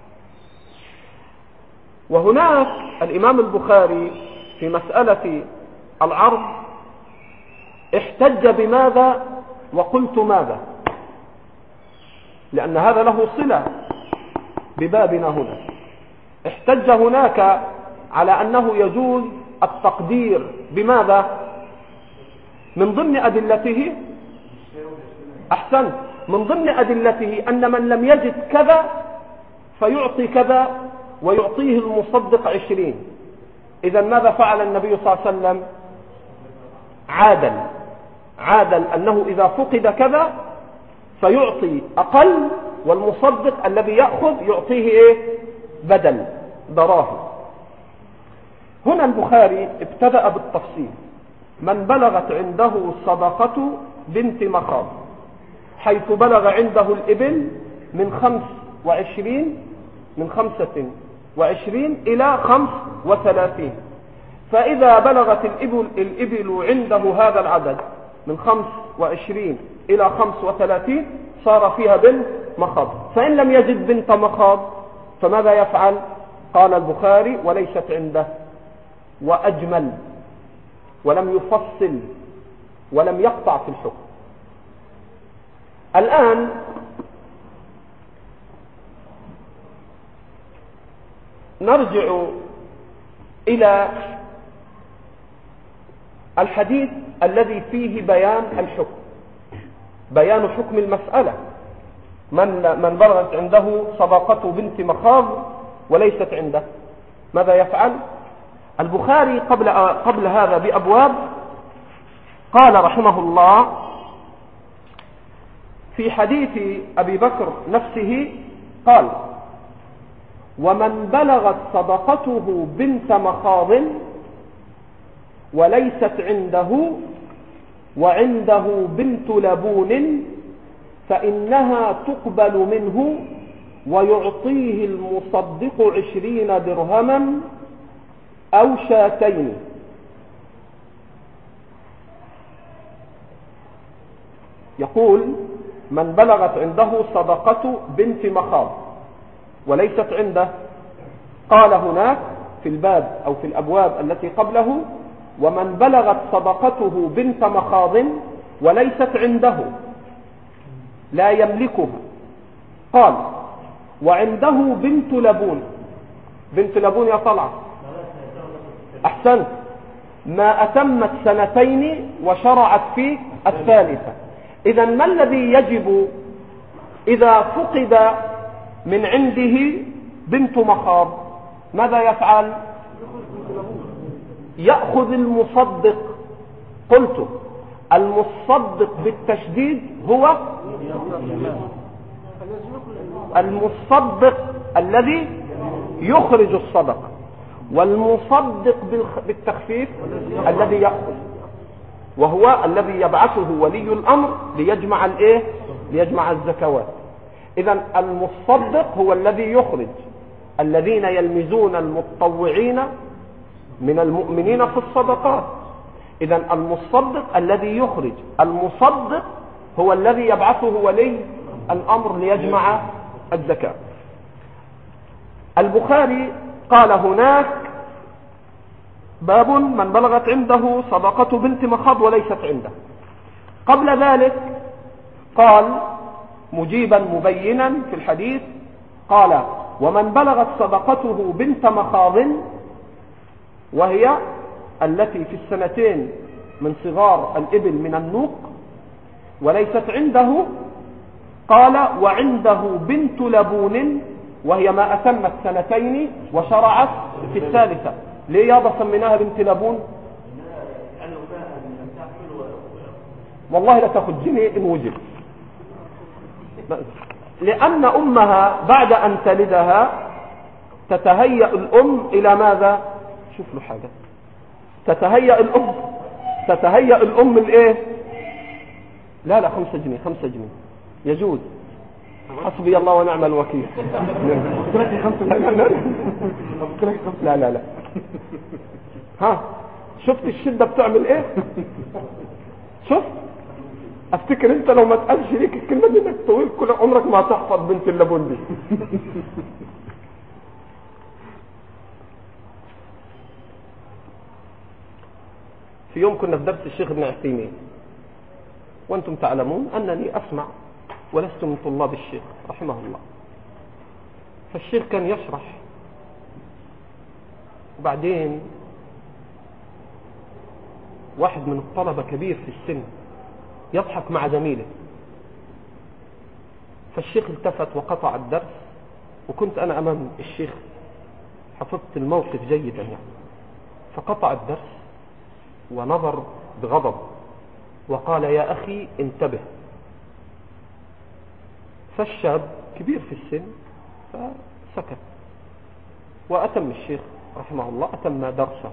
وهناك الإمام البخاري في مسألة العرض احتج بماذا وقلت ماذا، لأن هذا له صلة ببابنا هنا. احتج هناك على أنه يجوز التقدير بماذا؟ من ضمن أدلته، أحسنت، من ضمن أدلته أن من لم يجد كذا فيعطي كذا ويعطيه المصدق 20. إذا ماذا فعل النبي صلى الله عليه وسلم؟ عادل أنه إذا فقد كذا فيعطي أقل، والمصدق الذي يأخذ يعطيه إيه؟ بدل دراهم. هنا البخاري ابتدأ بالتفصيل: من بلغت عنده صدقة بنت مخاض، حيث بلغ عنده الإبل من 25 إلى 35. فإذا بلغت الإبل عنده هذا العدد من 25 إلى 35 صار فيها بنت مخاض. فإن لم يجد بنت مخاض فماذا يفعل؟ قال البخاري: وليست عنده. وأجمل، ولم يفصل ولم يقطع في الحكم. الآن نرجع إلى الحديث الذي فيه بيان الحكم، بيان حكم المسألة. من بلغت عنده صداقة بنت مخاض وليست عنده ماذا يفعل؟ البخاري قبل هذا بأبواب قال رحمه الله في حديث أبي بكر نفسه قال: ومن بلغت صدقته بنت مخاض وليست عنده وعنده بنت لبون فإنها تقبل منه ويعطيه المصدق 20 درهما أو شاتين. يقول: من بلغت عنده صدقة بنت مخاض وليست عنده، قال هناك في الباب أو في الأبواب التي قبله: ومن بلغت صدقته بنت مخاض وليست عنده لا يملكها، قال: وعنده بنت لبون. بنت لبون يا طلعة، أحسنت، ما أتمت 2 وشرعت في الثالثة. إذن ما الذي يجب إذا فقد من عنده بنت مخاض؟ ماذا يفعل؟ يأخذ المصدق. قلت المصدق بالتشديد هو المصدق الذي يخرج الصدقة، والمصدق بالتخفيف الذي يأخذ، وهو الذي يبعثه ولي الأمر ليجمع الايه؟ ليجمع الزكوات. إذن المصدق هو الذي يخرج الذين يلمزون المتطوعين من المؤمنين في الصدقات. إذن المصدق الذي يخرج، المصدق هو الذي يبعثه ولي الأمر ليجمع الزكاة. البخاري قال هناك: باب من بلغت عنده صدقة بنت مخاض وليست عنده. قبل ذلك قال مجيبا مبينا في الحديث، قال: ومن بلغت صدقته بنت مخاض، وهي التي في 2 من صغار الإبل من النوق، وليست عنده، قال: وعنده بنت لبون، وهي ما أتمت 2 وشرعت في الثالثة. ليه يابا سميناها بنت لبون؟ والله لا تاخذ جنيه إن وجد، لأن أمها بعد أن تلدها تتهيأ الأم إلى ماذا؟ شوف له حاجة. تتهيأ الأم الإيه؟ لا 5 جنيه 5 جنيه يجوز. حسبي الله ونعم الوكيل. لا ها، شفت الشدة بتعمل ايه؟ شفت؟ افتكر انت لو ما تقالش ليك الكلمة دي انك طويل كل عمرك ما تحفظ بنت اللبون دي. في يوم كنا في درس الشيخ ابن عثيمين، وانتم تعلمون انني اسمع ولست من طلاب الشيخ رحمه الله. فالشيخ كان يشرح، وبعدين واحد من الطلبة كبير في السن يضحك مع زميله، فالشيخ التفت وقطع الدرس، وكنت أنا أمام الشيخ حفظت الموقف جيدا يعني، فقطع الدرس ونظر بغضب وقال: يا أخي انتبه. فالشاب كبير في السن فسكت، وأتم الشيخ رحمه الله أتم درسه.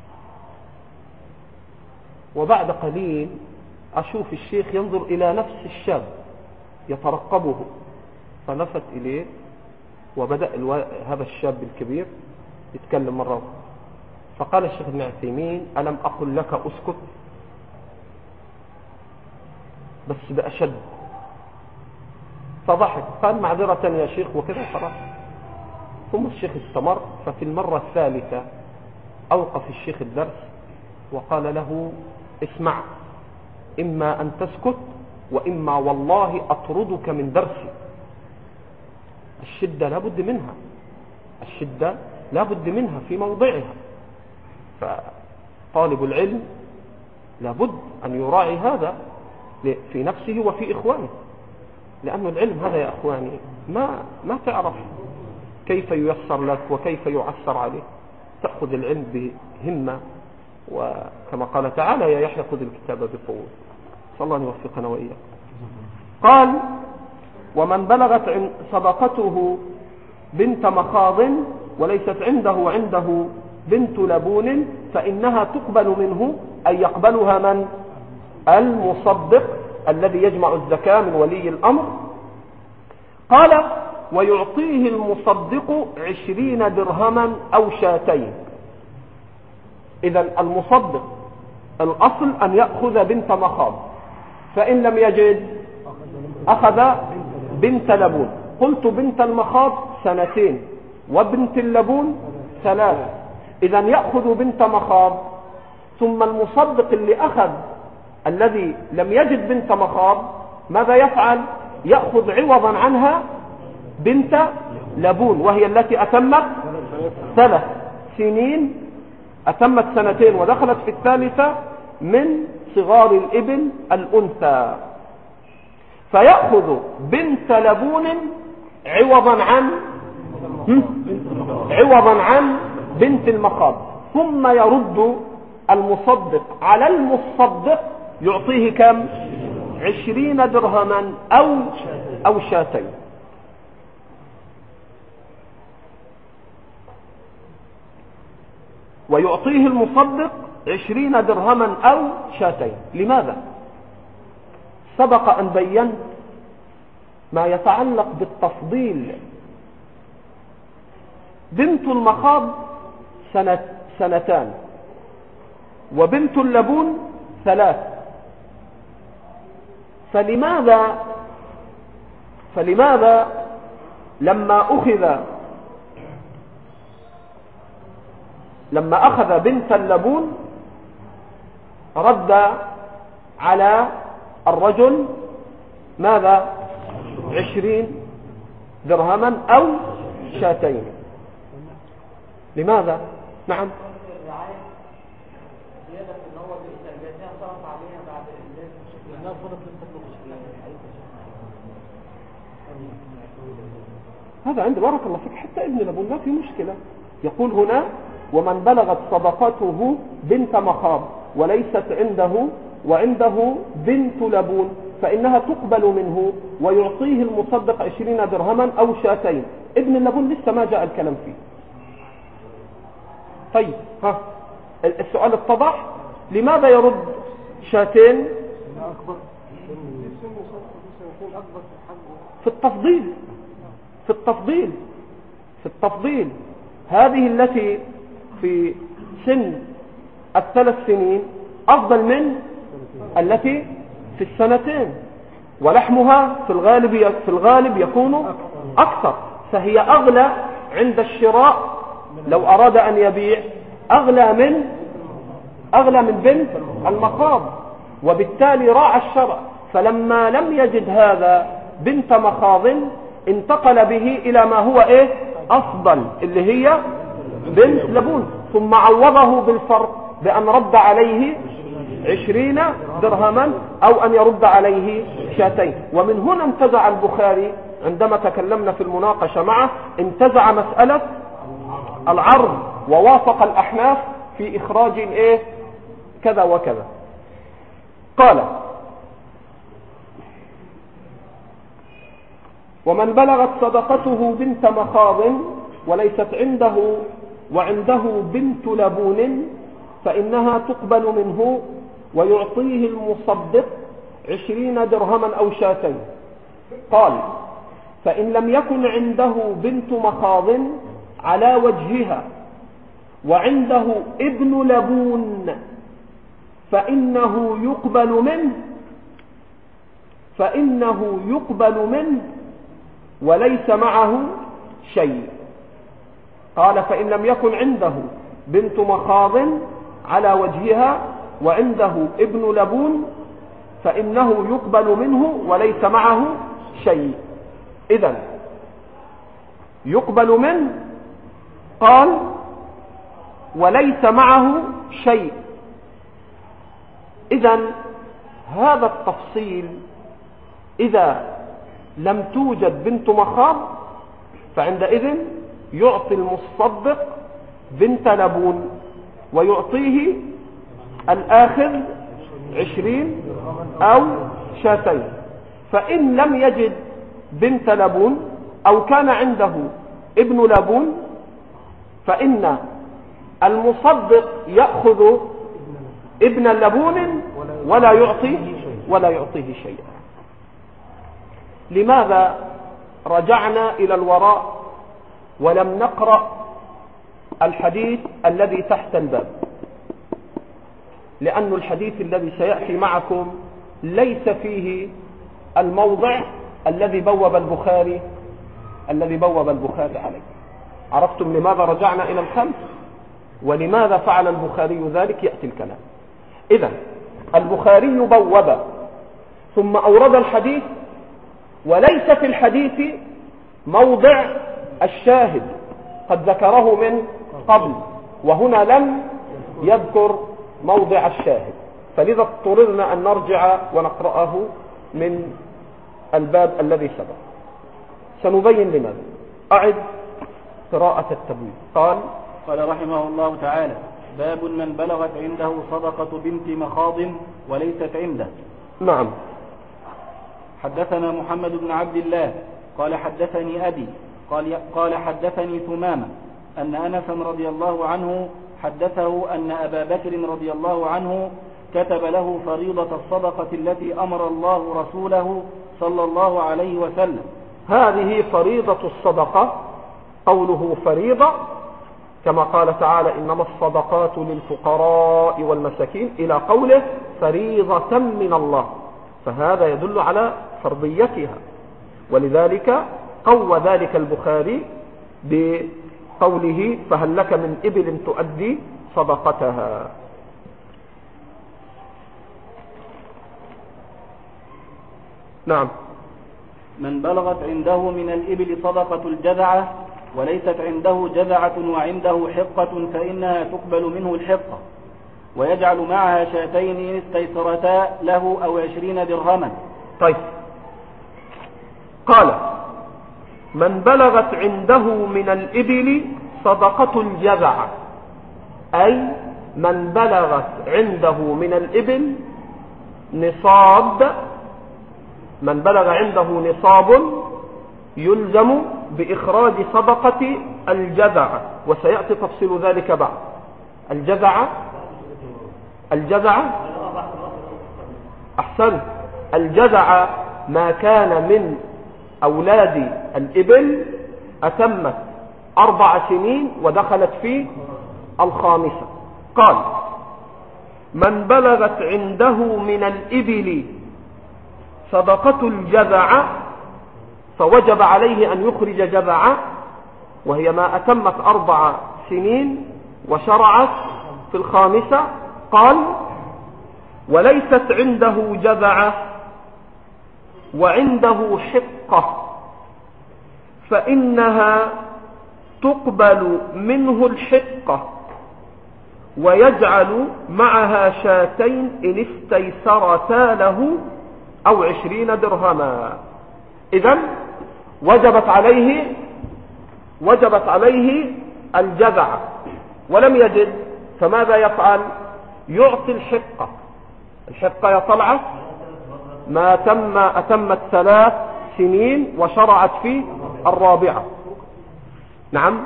وبعد قليل أشوف الشيخ ينظر إلى نفس الشاب يترقبه، فلفت إليه وبدأ هذا الشاب الكبير يتكلم مرة أخرى، فقال الشيخ ابن عثيمين: ألم أقل لك أسكت؟ بس بأشد. فضحك، قال: معذرة يا شيخ وكذا خلاص. ثم الشيخ استمر، ففي المرة الثالثة أوقف الشيخ الدرس وقال له: اسمع، إما أن تسكت وإما والله أطردك من درسي. الشدة لابد منها، الشدة لابد منها في موضعها. فطالب العلم لابد أن يراعي هذا في نفسه وفي إخوانه، لأن العلم هذا يا أخواني ما تعرف كيف ييسر لك وكيف يعسر عليك. تأخذ العلم بهمة، وكما قال تعالى: يا يحيى خذ الكتاب بقوة. صلى الله أن يوفقنا وإياك. قال: ومن بلغت صدقته بنت مخاض وليست عنده بنت لبون فإنها تقبل منه، أي يقبلها من؟ المصدق الذي يجمع الزكاة من ولي الأمر. قال: ويعطيه المصدق 20 درهما أو شاتين. إذن المصدق الأصل أن يأخذ بنت مخاض، فإن لم يجد أخذ بنت لبون. قلت بنت المخاض 2 وبنت اللبون 3، إذن يأخذ بنت مخاض، ثم المصدق اللي أخذ الذي لم يجد بنت مخاض ماذا يفعل؟ يأخذ عوضا عنها بنت لبون، وهي التي أتمت 3 سنين، أتمت 2 ودخلت في الثالثة من صغار الإبل الأنثى، فيأخذ بنت لبون عوضا عن بنت المخاض، ثم يرد المصدق على المصدق يعطيه كم؟ 20 درهما أو شاتين. ويعطيه المصدق 20 درهما أو شاتين. لماذا؟ سبق أن بينت ما يتعلق بالتفضيل. بنت المخاض 2 وبنت اللبون 3، فلماذا لما أخذ بنت اللبون رد على الرجل ماذا؟ 20 درهما أو شاتين. لماذا؟ نعم. هذا عند بارك الله فيك حتى ابن لبون ما في مشكلة. يقول هنا: ومن بلغت صدقته بنت مخاض وليست وعنده بنت لبون فإنها تقبل منه ويعطيه المصدق 20 درهما أو شاتين. ابن اللبون لسه ما جاء الكلام فيه. طيب السؤال اتضح. لماذا يرد شاتين؟ في التفضيل هذه التي في سن 3 سنين أفضل من التي في 2، ولحمها في الغالب يكون أكثر، فهي أغلى عند الشراء. لو أراد أن يبيع أغلى من بنت المخاض، وبالتالي راعى الشرع. فلما لم يجد هذا بنت مخاض انتقل به إلى ما هو أفضل، اللي هي بنت لبون، ثم عوضه بالفرق بأن رد عليه 20 درهما أو أن يرد عليه شاتين. ومن هنا انتزع البخاري عندما تكلمنا في المناقشة معه، انتزع مسألة العرض ووافق الأحناف في إخراج كذا وكذا. قال: ومن بلغت صدقته بنت مخاض وليست وعنده بنت لبون فإنها تقبل منه ويعطيه المصدق 20 درهما أو شاتين. قال: فإن لم يكن عنده بنت مخاض على وجهها وعنده ابن لبون فإنه يقبل منه وليس معه شيء. قال: فإن لم يكن عنده بنت مخاض على وجهها وعنده ابن لبون فإنه يقبل منه وليس معه شيء. إذن يقبل منه، قال وليس معه شيء. إذن هذا التفصيل إذا لم توجد بنت مخاض فعندئذ يعطي المصدق بنت لبون ويعطيه الآخر 20 أو شاتين. فإن لم يجد بنت لبون أو كان عنده ابن لبون فإن المصدق يأخذ ابن لبون ولا يعطيه شيئا. لماذا رجعنا إلى الوراء ولم نقرأ الحديث الذي تحت الباب؟ لأن الحديث الذي سيأتي معكم ليس فيه الموضع الذي بوب البخاري عليه. عرفتم لماذا رجعنا إلى الخلف ولماذا فعل البخاري ذلك؟ يأتي الكلام. إذن البخاري بوب ثم أورد الحديث وليس في الحديث موضع الشاهد، قد ذكره من قبل وهنا لم يذكر موضع الشاهد، فلذا اضطررنا أن نرجع ونقرأه من الباب الذي سبق. سنبين لماذا. أعد قراءة التبويب. قال رحمه الله تعالى: باب من بلغت عنده صدقة بنت مخاض وليست عنده. نعم. حدثنا محمد بن عبد الله قال حدثني أبي قال حدثني ثمامة أن أنسا رضي الله عنه حدثه أن أبا بكر رضي الله عنه كتب له فريضة الصدقة التي أمر الله رسوله صلى الله عليه وسلم. هذه فريضة الصدقة، قوله فريضة كما قال تعالى: إنما الصدقات للفقراء والمساكين، إلى قوله فريضة من الله، فهذا يدل على فرضيتها، ولذلك قوى ذلك البخاري بقوله: فهل لك من إبل تؤدي صدقتها. نعم. من بلغت عنده من الإبل صدقة الجذعة وليست عنده جذعة وعنده حقة فإنها تقبل منه الحقة، ويجعل معها شاتين إن استيسرتا له أو 20 درهما. طيب، قال: من بلغت عنده من الإبل صدقة الجذعة، أي من بلغت عنده من الإبل نصاب، من بلغ عنده نصاب يلزم بإخراج صدقة الجذعة، وسيأتي تفصيل ذلك بعد. الجذعة أحسن، الجذعة ما كان من أولاد الإبل أتمت 4 سنين ودخلت في 5. قال: من بلغت عنده من الإبل صدقة الجذعة فوجب عليه أن يخرج جذعة، وهي ما أتمت 4 سنين وشرعت في 5. قال: وليست عنده جذعة وعنده حقة فإنها تقبل منه الحقة، ويجعل معها شاتين إن استيسرتا له أو 20 درهما. إذن وجبت عليه الجذعة ولم يجد، فماذا يفعل؟ يعطي الحقة يا طلعة ما أتمت 3 سنين وشرعت في 4. نعم،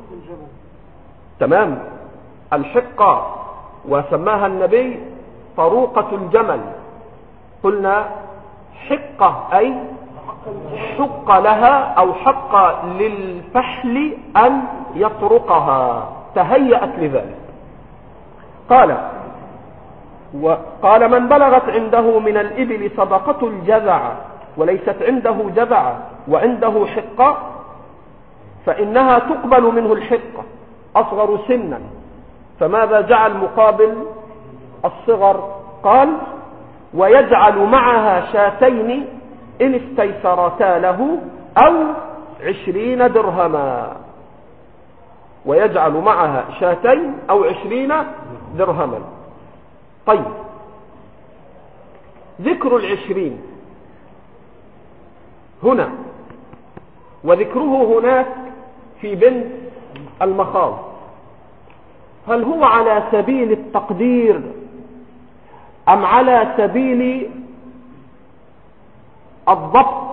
تمام. الحقة وسماها النبي طروقة الجمل. قلنا حقة أي حق لها أو حق للفحل أن يطرقها، تهيأت لذلك. قال: من بلغت عنده من الإبل صدقة الجذعة وليست عنده جذعة وعنده حقة فإنها تقبل منه الحقة أصغر سنا. فماذا جعل مقابل الصغر؟ قال: ويجعل معها شاتين إن استيسرتا له أو 20 درهما. ويجعل معها شاتين أو 20 درهما. طيب، ذكر 20 هنا وذكره هناك في بنت المخاض، هل هو على سبيل التقدير أم على سبيل الضبط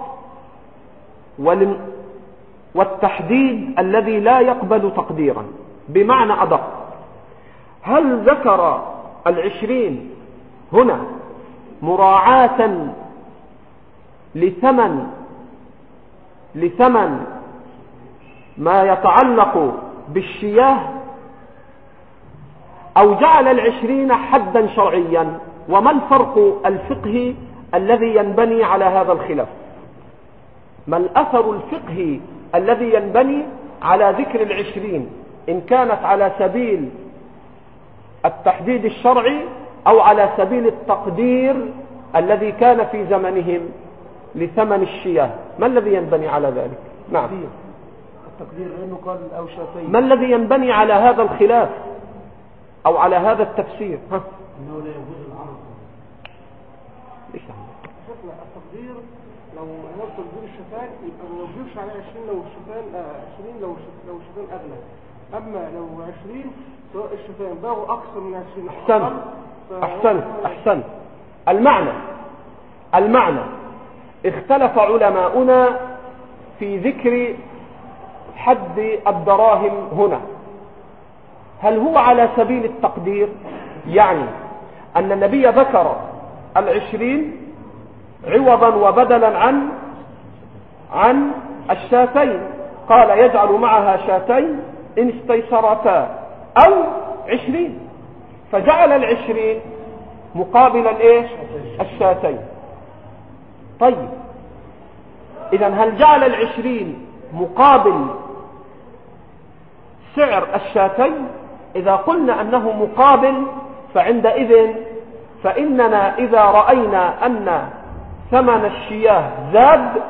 والتحديد الذي لا يقبل تقديرا؟ بمعنى أدق، هل ذكر 20 هنا مراعاة لثمن ما يتعلق بالشياه، أو جعل 20 حدا شرعيا؟ وما الفرق الفقهي الذي ينبني على هذا الخلاف؟ ما الأثر الفقهي الذي ينبني على ذكر 20 إن كانت على سبيل التحديد الشرعي أو على سبيل التقدير الذي كان في زمنهم لثمن الشياه؟ ما الذي ينبني على ذلك؟ نعم، التقدير لأنه قال أو شاتين. ما الذي ينبني على هذا الخلاف أو على هذا التفسير؟ إنه لا يجوز العرض. ليش شفنا التقدير لو هو تقدير الشفان يبقى ما يوجبش على 20 لو الشفان 20 لو الشفان أغلى. أما لو 20 سواء الشفان باغوا أكثر من 20. أحسن. المعنى اختلف علماؤنا في ذكر حد الدراهم هنا. هل هو على سبيل التقدير، يعني أن النبي ذكر 20 عوضا وبدلا عن الشاتين، قال يجعل معها شاتين إن استيسرتا، أو 20، فجعل 20 مقابل الشاتين. طيب، إذن هل جعل 20 مقابل سعر الشاتين؟ إذا قلنا أنه مقابل فعندئذ فإننا إذا رأينا أن ثمن الشياه زاد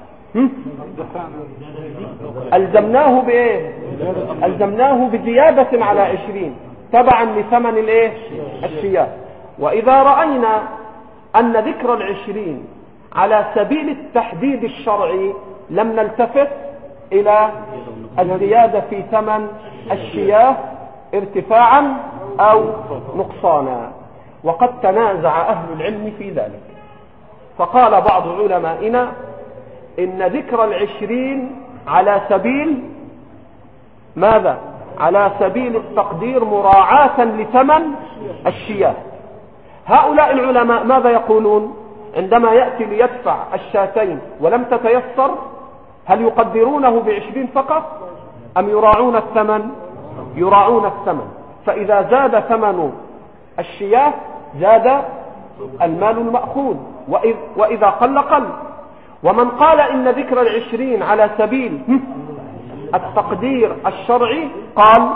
ألزمناه بإيه؟ ألزمناه بزيادة على 20 تبعا لثمن الشياه. وإذا رأينا أن ذكر 20 على سبيل التحديد الشرعي لم نلتفت إلى الزيادة في ثمن الشياه ارتفاعا أو نقصانا. وقد تنازع أهل العلم في ذلك، فقال بعض علمائنا إن ذكر 20 على سبيل ماذا؟ على سبيل التقدير مراعاة لثمن الشياه. هؤلاء العلماء ماذا يقولون عندما يأتي ليدفع الشاتين ولم تتيسر؟ هل يقدرونه 20 فقط أم يراعون الثمن؟ يراعون الثمن. فإذا زاد ثمن الشياه زاد المال المأخوذ، وإذا قل قل. ومن قال إن ذكر 20 على سبيل التقدير الشرعي قال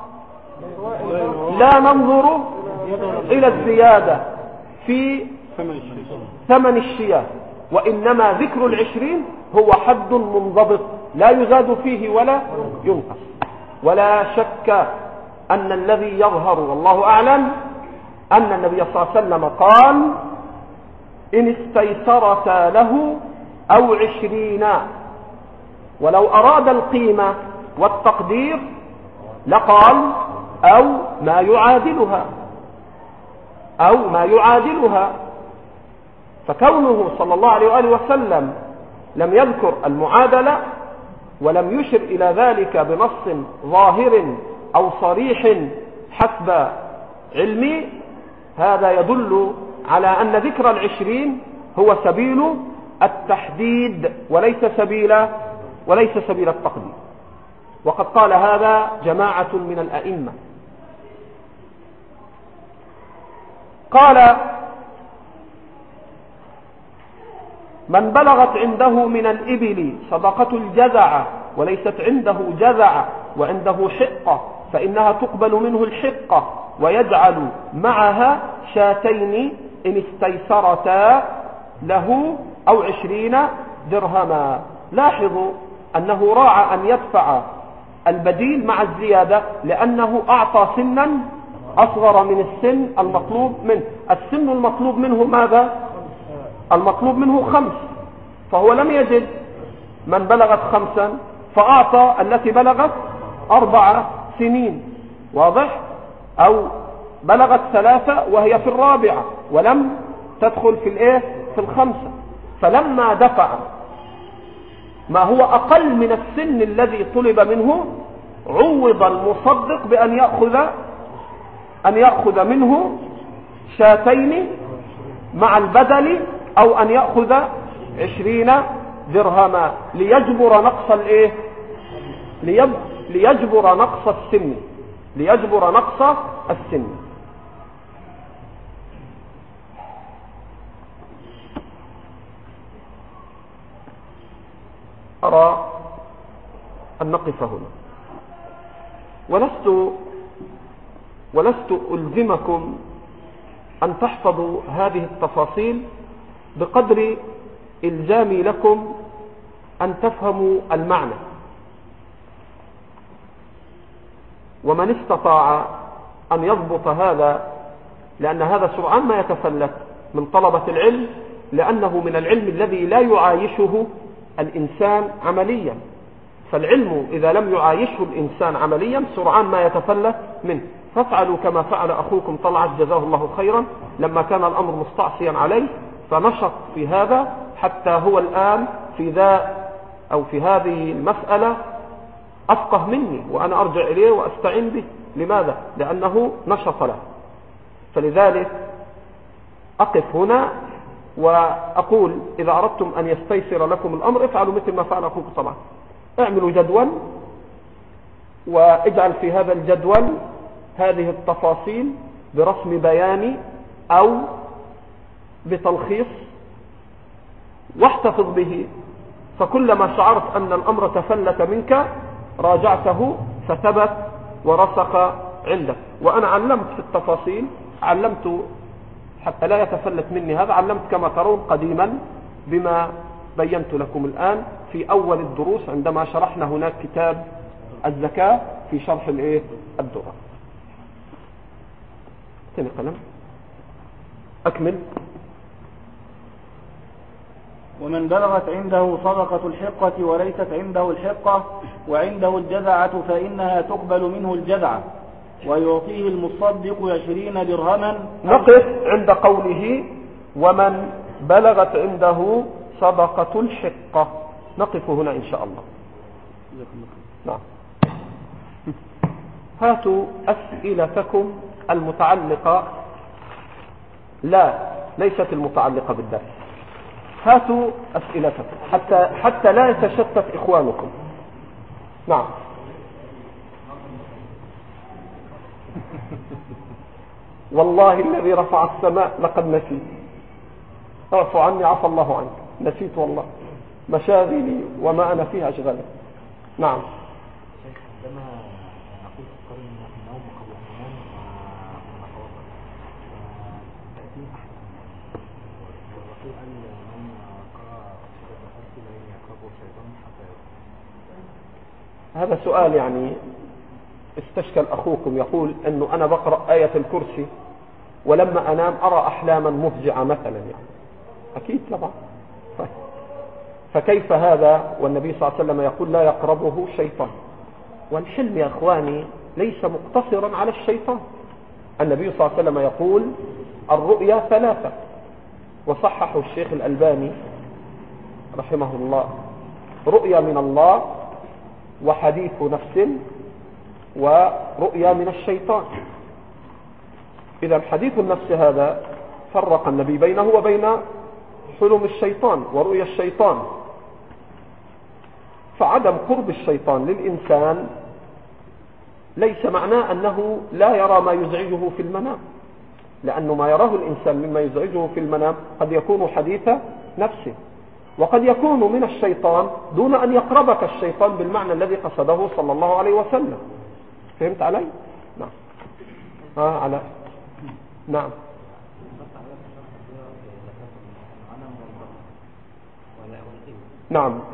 لا ننظر إلى الزيادة في ثمن الشياه، وإنما ذكر 20 هو حد منضبط لا يزاد فيه ولا ينقص. ولا شك أن الذي يظهر والله أعلم أن النبي صلى الله عليه وسلم قال إن استيسرت له أو 20، ولو أراد القيمة والتقدير لقال أو ما يعادلها. فكونه صلى الله عليه وآله وسلم لم يذكر المعادلة ولم يشر إلى ذلك بنص ظاهر أو صريح حسب علمي، هذا يدل على أن ذكر 20 هو سبيل التحديد وليس سبيل التقدير. وقد قال هذا جماعة من الأئمة. قال من بلغت عنده من الإبل صدقة الجذع وليست عنده جذع وعنده حقة فإنها تقبل منه الحقة ويجعل معها شاتين إن استيسرتا له أو 20 درهما. لاحظوا أنه راعى أن يدفع البديل مع الزيادة لأنه أعطى سنا أصغر من السن المطلوب منه. السن المطلوب منه ماذا؟ المطلوب منه 5، فهو لم يجد من بلغت 5 فأعطى التي بلغت 4 سنين. واضح؟ أو بلغت 3 وهي في 4 ولم تدخل في 5. فلما دفع ما هو أقل من السن الذي طلب منه عوض المصدق بأن يأخذ منه 2 مع البدل، أو أن يأخذ 20 درهما ليجبر نقص ليجبر نقص السن. أرى أن نقف هنا، ولست ألزمكم أن تحفظوا هذه التفاصيل بقدر إلزامي لكم أن تفهموا المعنى. ومن استطاع أن يضبط هذا، لأن هذا سرعان ما يتفلت من طلبة العلم، لأنه من العلم الذي لا يعايشه الإنسان عمليا. فالعلم إذا لم يعايشه الإنسان عمليا سرعان ما يتفلت منه. فافعلوا كما فعل أخوكم طلعت جزاه الله خيرا، لما كان الأمر مستعصيا عليه فنشط في هذا، حتى هو الآن في هذه المسألة أفقه مني، وأنا أرجع إليه وأستعين به. لماذا؟ لأنه نشط له. فلذلك أقف هنا وأقول إذا أردتم أن يستيسر لكم الأمر افعلوا مثل ما فعل أخوكم طبعا. اعملوا جدول واجعل في هذا الجدول هذه التفاصيل برسم بياني أو بتلخيص، واحتفظ به. فكلما شعرت أن الأمر تفلت منك راجعته فثبت ورسخ عندك. وأنا علمت في التفاصيل، علمت حتى لا يتفلت مني هذا، علمت كما ترون قديما بما بينت لكم الآن في أول الدروس عندما شرحنا هناك كتاب الزكاة في شرح الدرر. تاني قلم أكمل. ومن بلغت عنده صدقة الحقة وليست عنده الحقة وعنده الجذعة فإنها تقبل منه الجذعة ويعطيه المصدق 20 درهما. نقف عند قوله ومن بلغت عنده صدقة الحقة، نقف هنا إن شاء الله. نعم. هاتوا أسئلتكم المتعلقة، ليست المتعلقة بالدرس. هاتوا أسئلتكم حتى لا يتشتت إخوانكم. نعم. والله الذي رفع السماء لقد نسيت. اعفو عني عفى الله عنك. نسيت والله، مشاغلي وما أنا فيها أشغالي. نعم. عندما نقول قرن النوم قبل النوم ونتوضأ تأتي أحسن، والرسول قال من قرأ سورة الفاتحة لن يقربه الشيطان حتى يصبح. هذا سؤال يعني استشكل أخوكم، يقول أنه أنا بقرأ آية الكرسي ولما أنام أرى أحلاما مفجعة مثلا، يعني أكيد طبعا. فكيف هذا والنبي صلى الله عليه وسلم يقول لا يقربه شيطان؟ والحلم يا أخواني ليس مقتصرا على الشيطان. النبي صلى الله عليه وسلم يقول الرؤيا 3، وصححه الشيخ الألباني رحمه الله: رؤيا من الله، وحديث نفس، ورؤيا من الشيطان. إذا حديث النفس هذا فرق النبي بينه وبين حلم الشيطان ورؤيا الشيطان. فعدم قرب الشيطان للإنسان ليس معناه أنه لا يرى ما يزعجه في المنام، لأنه ما يراه الإنسان مما يزعجه في المنام قد يكون حديث نفسه، وقد يكون من الشيطان دون أن يقربك الشيطان بالمعنى الذي قصده صلى الله عليه وسلم. فهمت علي؟ نعم. على نعم. نعم.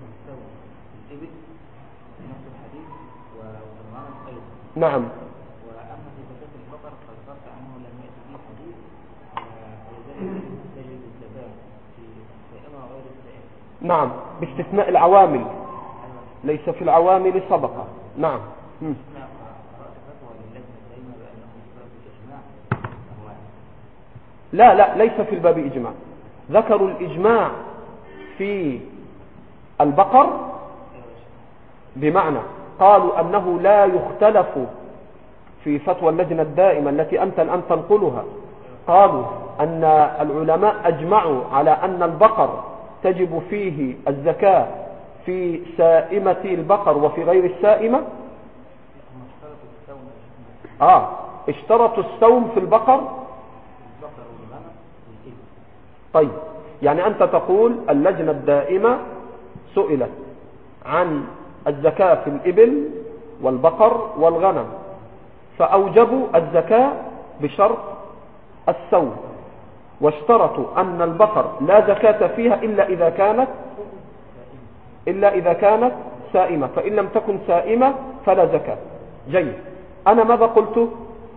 نعم. وأما في زكاة البقر فذكرت أنه لم يأتي فيه حديث، ولذلك تجد الزكاة في السائمة وغير السائمة. نعم، باستثناء العوامل، ليس في العوامل صدقة. نعم. قرأت فتوى للجنة الدائمة بأنه لا ليس في الباب إجماع. ذكروا الإجماع في البقر، بمعنى قالوا أنه لا يختلف في فتوى اللجنة الدائمة التي أنت الآن تنقلها، قالوا أن العلماء أجمعوا على أن البقر تجب فيه الزكاة في سائمة البقر وفي غير السائمة. اشترطوا السوم في البقر. طيب، يعني أنت تقول اللجنة الدائمة سئلت عن الزكاة في الإبل والبقر والغنم، فأوجبوا الزكاة بشرط السوم، واشترطوا أن البقر لا زكاة فيها إلا إذا كانت سائمة، فإن لم تكن سائمة فلا زكاة. جيد. أنا ماذا قلت؟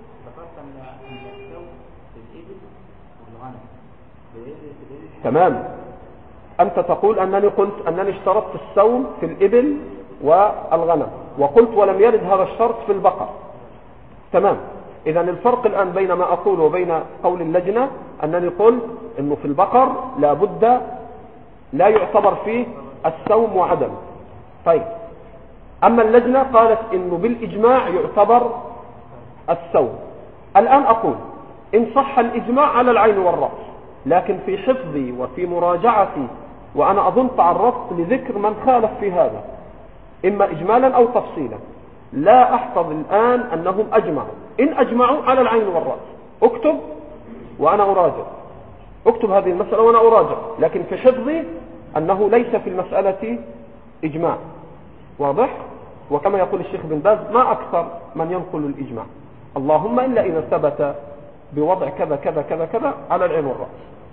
تمام. أنت تقول أنني قلت أنني اشترطت السوم في الإبل والغنم، وقلت ولم يرد هذا الشرط في البقر. تمام. إذن الفرق الآن بين ما أقول وبين قول اللجنة أنني قلت أنه في البقر لا يعتبر فيه السوم وعدم. طيب، أما اللجنة قالت أنه بالإجماع يعتبر السوم. الآن أقول إن صح الإجماع على العين والرأس، لكن في حفظي وفي مراجعتي وأنا أظن تعرضت لذكر من خالف في هذا إما إجمالا أو تفصيلا، لا أحفظ الآن أنهم أجمعوا. إن أجمعوا على العين والرأس أكتب وأنا أراجع، أكتب هذه المسألة وأنا أراجع، لكن في حفظي أنه ليس في المسألة إجماع. واضح؟ وكما يقول الشيخ بن باز ما أكثر من ينقل الإجماع، اللهم إلا إذا ثبت بوضع كذا كذا كذا كذا على العين والرأس.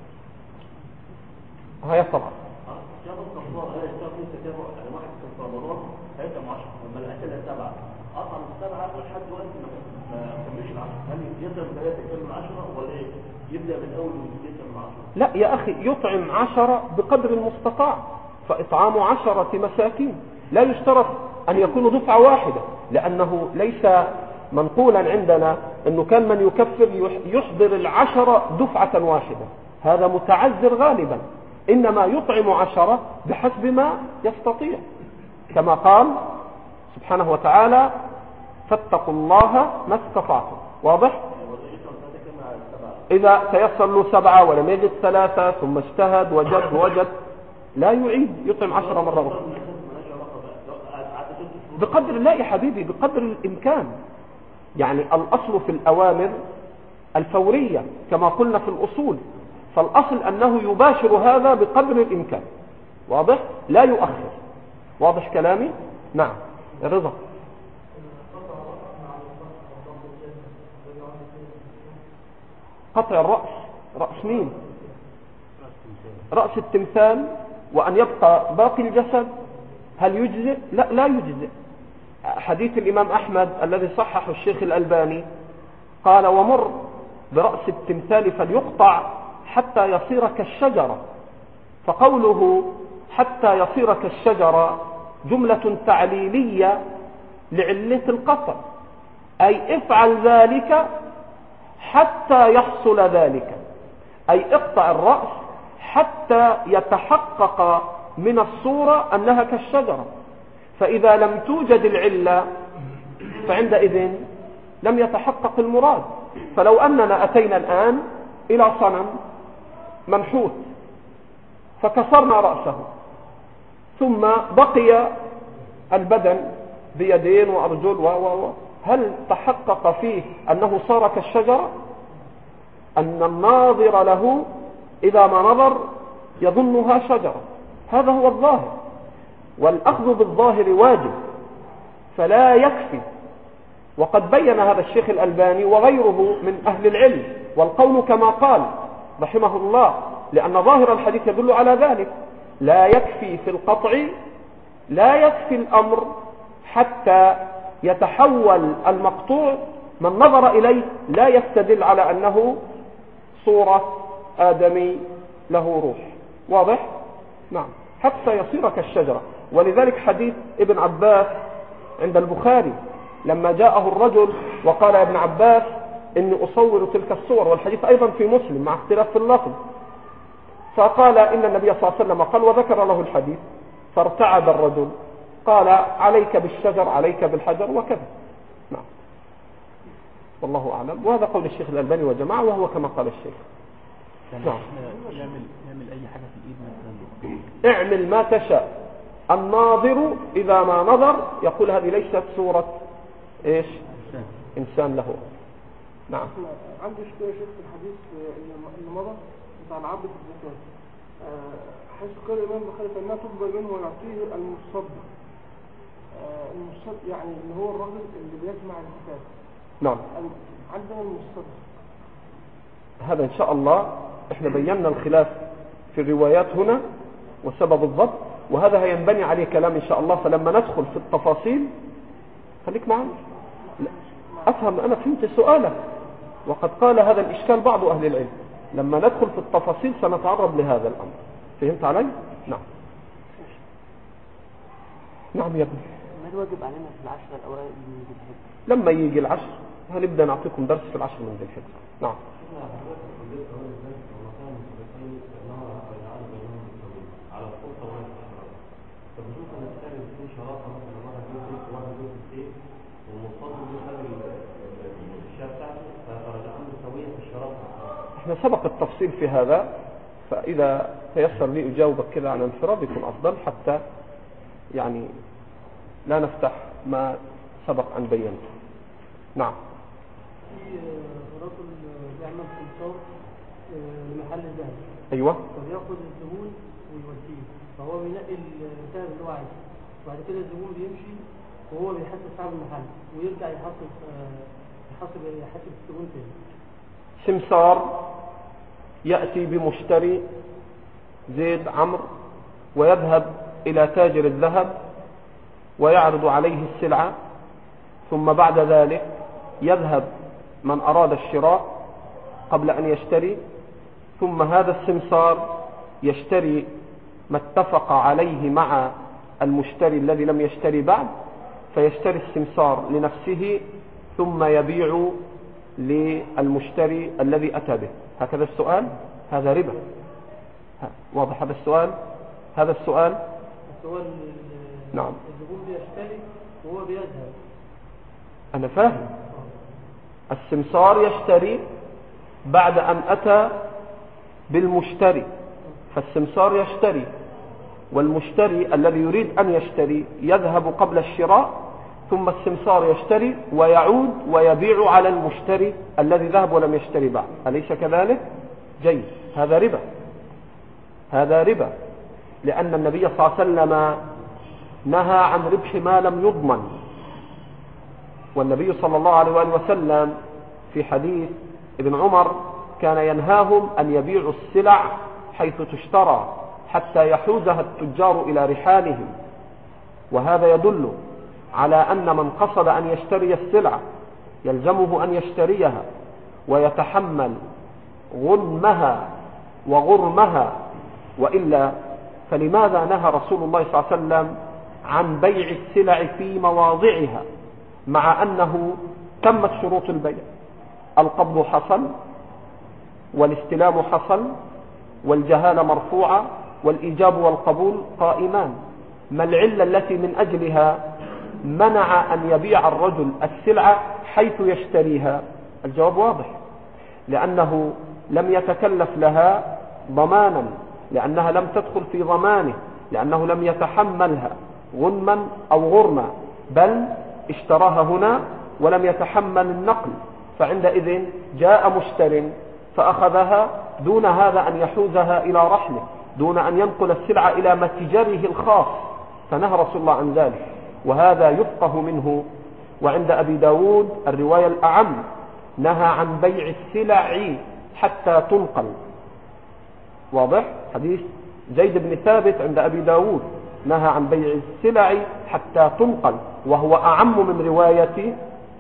هيا طبعا لا يا أخي، يطعم 10 بقدر المستطاع، فإطعام 10 مساكين. لا يشترط أن يكون دفعة واحدة، لأنه ليس منقولا عندنا أنه كان من يكفر يحضر 10 دفعة واحدة، هذا متعذر غالبا، إنما يطعم 10 بحسب ما يستطيع، كما قال سبحانه وتعالى فاتقوا الله ما استطعتم. واضح؟ إذا تيسر له 7 ولم يجد 3 ثم اجتهد وجد لا يعيد، يطعم 10 مرة أخرى بقدر الله يا حبيبي، بقدر الإمكان. يعني الأصل في الأوامر الفورية كما قلنا في الأصول، فالأصل أنه يباشر هذا بقدر الإمكان. واضح؟ لا يؤخر. واضح كلامي؟ نعم. رضا. قطع الرأس، رأس مين؟ رأس التمثال، وأن يبقى باقي الجسد، هل يجزئ؟ لا يجزئ. حديث الإمام أحمد الذي صححه الشيخ الألباني قال ومر برأس التمثال فليقطع حتى يصير كالشجرة، فقوله حتى يصير كالشجرة جملة تعليلية لعلة القطع، أي افعل ذلك حتى يحصل ذلك، أي اقطع الرأس حتى يتحقق من الصورة أنها كالشجرة. فإذا لم توجد العلة فعندئذ لم يتحقق المراد. فلو أننا أتينا الآن إلى صنم منحوت فكسرنا رأسه ثم بقي البدن بيدين وأرجل هل تحقق فيه أنه صار كالشجرة؟ أن الناظر له إذا ما نظر يظنها شجرة، هذا هو الظاهر، والأخذ بالظاهر واجب فلا يكفي. وقد بين هذا الشيخ الألباني وغيره من أهل العلم، والقول كما قال رحمه الله، لأن ظاهر الحديث يدل على ذلك. لا يكفي في القطع، لا يكفي الأمر حتى يتحول المقطوع من نظر إليه لا يستدل على أنه صورة آدمي له روح. واضح؟ نعم، حتى يصير كالشجرة. ولذلك حديث ابن عباس عند البخاري لما جاءه الرجل وقال يا ابن عباس إني أصور تلك الصور، والحديث أيضا في مسلم مع اختلاف في اللفظ. فقال إن النبي صلى الله عليه وسلم قال، وذكر له الحديث، فارتعد الرجل قال عليك بالشجر عليك بالحجر وكذا. نعم والله أعلم. وهذا قول الشيخ الألباني وجماعة، وهو كما قال الشيخ. نعم. يعمل أي حاجة في الإيد مثلا، اعمل ما تشاء. الناظر إذا ما نظر يقول هذه ليست صورة إيش؟ إنسان له. نعم. عندي شيء في الحديث اللي مضى بتاع العبد في الزكاة، حيث قال الإمام البخاري فإنها تقبل منه ويعطيه المصدق. المصدق يعني اللي هو الرجل اللي بيجمع الزكاة. نعم. عندنا المصدق. هذا إن شاء الله إحنا بينا الخلاف في الروايات هنا وسبب الضبط، وهذا هينبني عليه كلام إن شاء الله. فلما ندخل في التفاصيل خليك معنا. أفهم، أنا فهمت سؤالك، وقد قال هذا الإشكال بعض أهل العلم. لما ندخل في التفاصيل سنتعرض لهذا الأمر. فهمت علي؟ نعم. نعم يا ابني. ما الواجب علينا في العشر الأوائل من ذي الحجة؟ لما يجي العشر هنبدأ نعطيكم درس في العشر من ذي الحجة. نعم. احنا سبق التفصيل في هذا، فإذا تيسر لي أجاوبك كذا عن انفراد يكون أفضل، حتى يعني لا نفتح ما سبق أن بينه. نعم. في رجل يعمل سمسار لمحل الذهب. أيوة. فبياخد الزبون ويوديه، فهو بينقي الذهب اللي هو عايزه، وبعد كده الزبون بيمشي وهو بيحاسب صاحب المحل ويرجع يحاسب الزبون تاني. سمسار يأتي بمشتري زيد عمرو ويذهب إلى تاجر الذهب ويعرض عليه السلعة، ثم بعد ذلك يذهب من أراد الشراء قبل أن يشتري، ثم هذا السمسار يشتري ما اتفق عليه مع المشتري الذي لم يشتري بعد، فيشتري السمسار لنفسه ثم يبيع للمشتري الذي أتى به. هكذا السؤال؟ هذا ربا. واضح هذا السؤال؟ هذا السؤال؟ نعم. الزبون بيشتري وهو بيذهب. أنا فاهم. السمسار يشتري بعد أن أتى بالمشتري، فالسمسار يشتري، والمشتري الذي يريد أن يشتري يذهب قبل الشراء، ثم السمسار يشتري ويعود ويبيع على المشتري الذي ذهب ولم يشتري بعد. أليس كذلك؟ جيد. هذا ربا. هذا ربا، لأن النبي صلى الله عليه وسلم نهى عن ربح ما لم يضمن. والنبي صلى الله عليه وآله وسلم في حديث ابن عمر كان ينهاهم أن يبيعوا السلع حيث تشترى حتى يحوزها التجار إلى رحالهم. وهذا يدل على أن من قصد أن يشتري السلعة يلزمه أن يشتريها ويتحمل غنمها وغرمها، وإلا فلماذا نهى رسول الله صلى الله عليه وسلم عن بيع السلع في مواضعها، مع أنه تمت شروط البيع؟ القبض حصل، والاستلام حصل، والجهالة مرفوعة، والإيجاب والقبول قائمان. ما العلة التي من أجلها منع أن يبيع الرجل السلعة حيث يشتريها؟ الجواب واضح، لأنه لم يتكلف لها ضمانا، لأنها لم تدخل في ضمانه، لأنه لم يتحملها غنما أو غرما، بل اشتراها هنا ولم يتحمل النقل. فعندئذ جاء مشتر فأخذها دون هذا أن يحوزها إلى رحله، دون أن ينقل السلعة إلى متجره الخاص، فنهى رسول الله عن ذلك. وهذا يفقه منه. وعند أبي داود الرواية الأعم نهى عن بيع السلع حتى تنقل. واضح؟ حديث زيد بن ثابت عند أبي داود نهى عن بيع السلع حتى تنقل، وهو أعم من رواية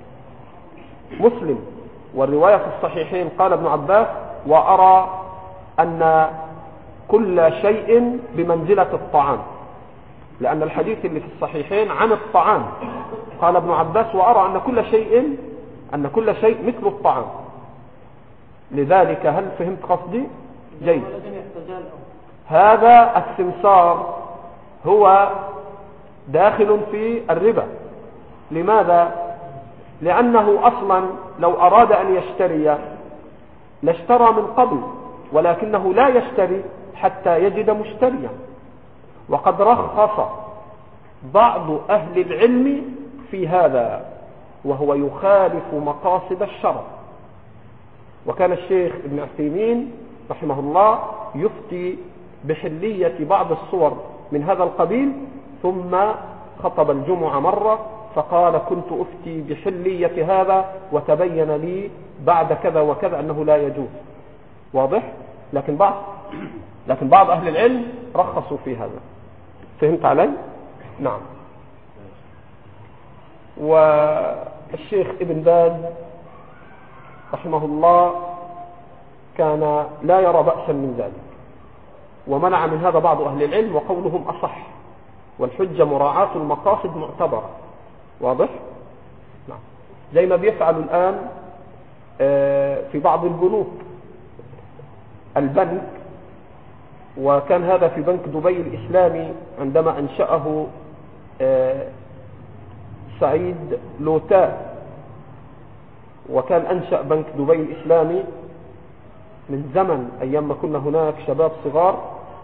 مسلم. والرواية في الصحيحين قال ابن عباس: وأرى أن كل شيء بمنزلة الطعام، لأن الحديث اللي في الصحيحين عن الطعام. قال ابن عباس: وأرى أن كل شيء مثل الطعام. لذلك هل فهمت قصدي؟ جيد. لازم يحتاجها الأول. هذا السمسار هو داخل في الربا. لماذا؟ لأنه أصلا لو أراد أن يشتري لاشترى من قبل، ولكنه لا يشتري حتى يجد مشتريا. وقد رخص بعض أهل العلم في هذا، وهو يخالف مقاصد الشرع. وكان الشيخ ابن عثيمين رحمه الله يفتي بحلية بعض الصور من هذا القبيل، ثم خطب الجمعة مرة فقال كنت أفتي بحلية هذا وتبين لي بعد كذا وكذا أنه لا يجوز. واضح؟ لكن بعض أهل العلم رخصوا في هذا. فهمت علي؟ نعم. والشيخ ابن باز رحمه الله كان لا يرى بأسا من ذلك، ومنع من هذا بعض أهل العلم وقولهم أصح، والحجة مراعاة المقاصد معتبرة. واضح؟ نعم. زي ما بيفعلوا الآن في بعض البنوك، البنك، وكان هذا في بنك دبي الإسلامي عندما أنشأه سعيد لوتاء، وكان أنشأ بنك دبي الإسلامي من زمن أيام ما كنا هناك شباب صغار،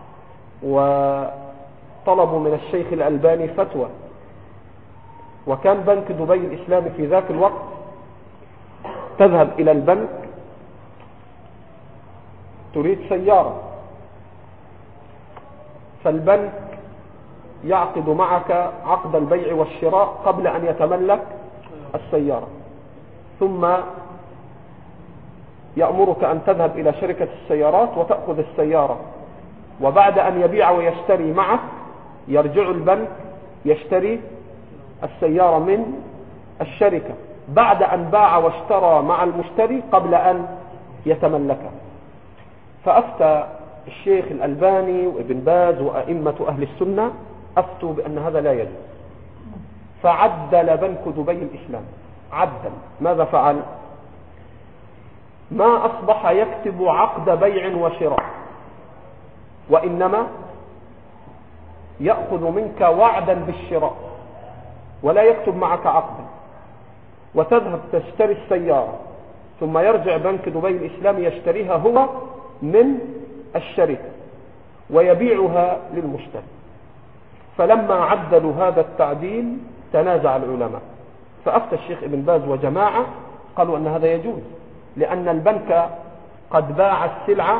وطلبوا من الشيخ الألباني فتوى. وكان بنك دبي الإسلامي في ذاك الوقت تذهب إلى البنك تريد سيارة، فالبنك يعقد معك عقد البيع والشراء قبل أن يتملك السيارة، ثم يأمرك أن تذهب إلى شركة السيارات وتأخذ السيارة، وبعد أن يبيع ويشتري معك يرجع البنك يشتري السيارة من الشركة بعد أن باع واشترى مع المشتري قبل أن يتملكها. فأفتى الشيخ الألباني وابن باز وأئمة أهل السنة أفتوا بأن هذا لا يجوز، فعدل بنك دبي الإسلام. عدل. ماذا فعل؟ ما أصبح يكتب عقد بيع وشراء، وإنما يأخذ منك وعدا بالشراء ولا يكتب معك عقدا، وتذهب تشتري السيارة ثم يرجع بنك دبي الإسلام يشتريها هو من الشركة ويبيعها للمشتري. فلما عدلوا هذا التعديل تنازع العلماء، فأفتى الشيخ ابن باز وجماعة قالوا أن هذا يجوز، لأن البنك قد باع السلعة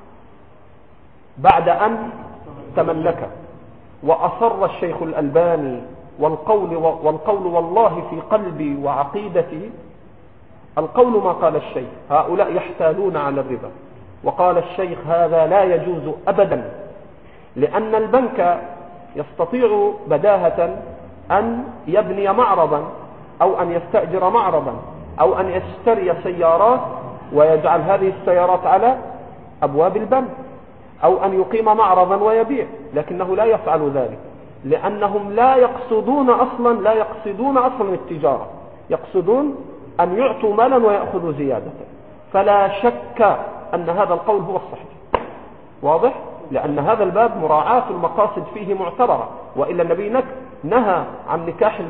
بعد أن تملكها. وأصر الشيخ الألباني والقول والله في قلبي وعقيدتي القول ما قال الشيخ، هؤلاء يحتالون على الربا. وقال الشيخ هذا لا يجوز أبدا، لأن البنك يستطيع بداهة أن يبني معرضا أو أن يستأجر معرضا أو أن يشتري سيارات ويجعل هذه السيارات على أبواب البنك، أو أن يقيم معرضا ويبيع، لكنه لا يفعل ذلك لأنهم لا يقصدون أصلا التجارة، يقصدون أن يعطوا مالا ويأخذوا زيادة. فلا شك أن هذا القول هو الصحيح. واضح؟ لأن هذا الباب مراعاة المقاصد فيه معتبرة، وإلا النبي نهى عن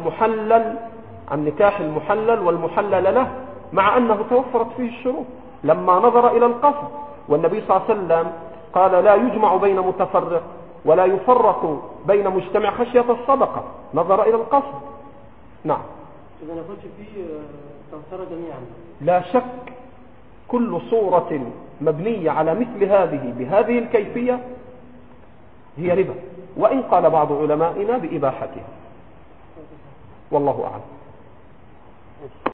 نكاح المحلل والمحلل له، مع أنه توفرت فيه الشروط لما نظر إلى القصد. والنبي صلى الله عليه وسلم قال لا يجمع بين متفرق ولا يفرق بين مجتمع خشية الصدقة، نظر إلى القصد. نعم. إذا نخش فيه تنصر جميعا. لا شك كل صورة مبنية على مثل هذه بهذه الكيفية هي ربا، وإن قال بعض علمائنا بإباحتها، والله أعلم.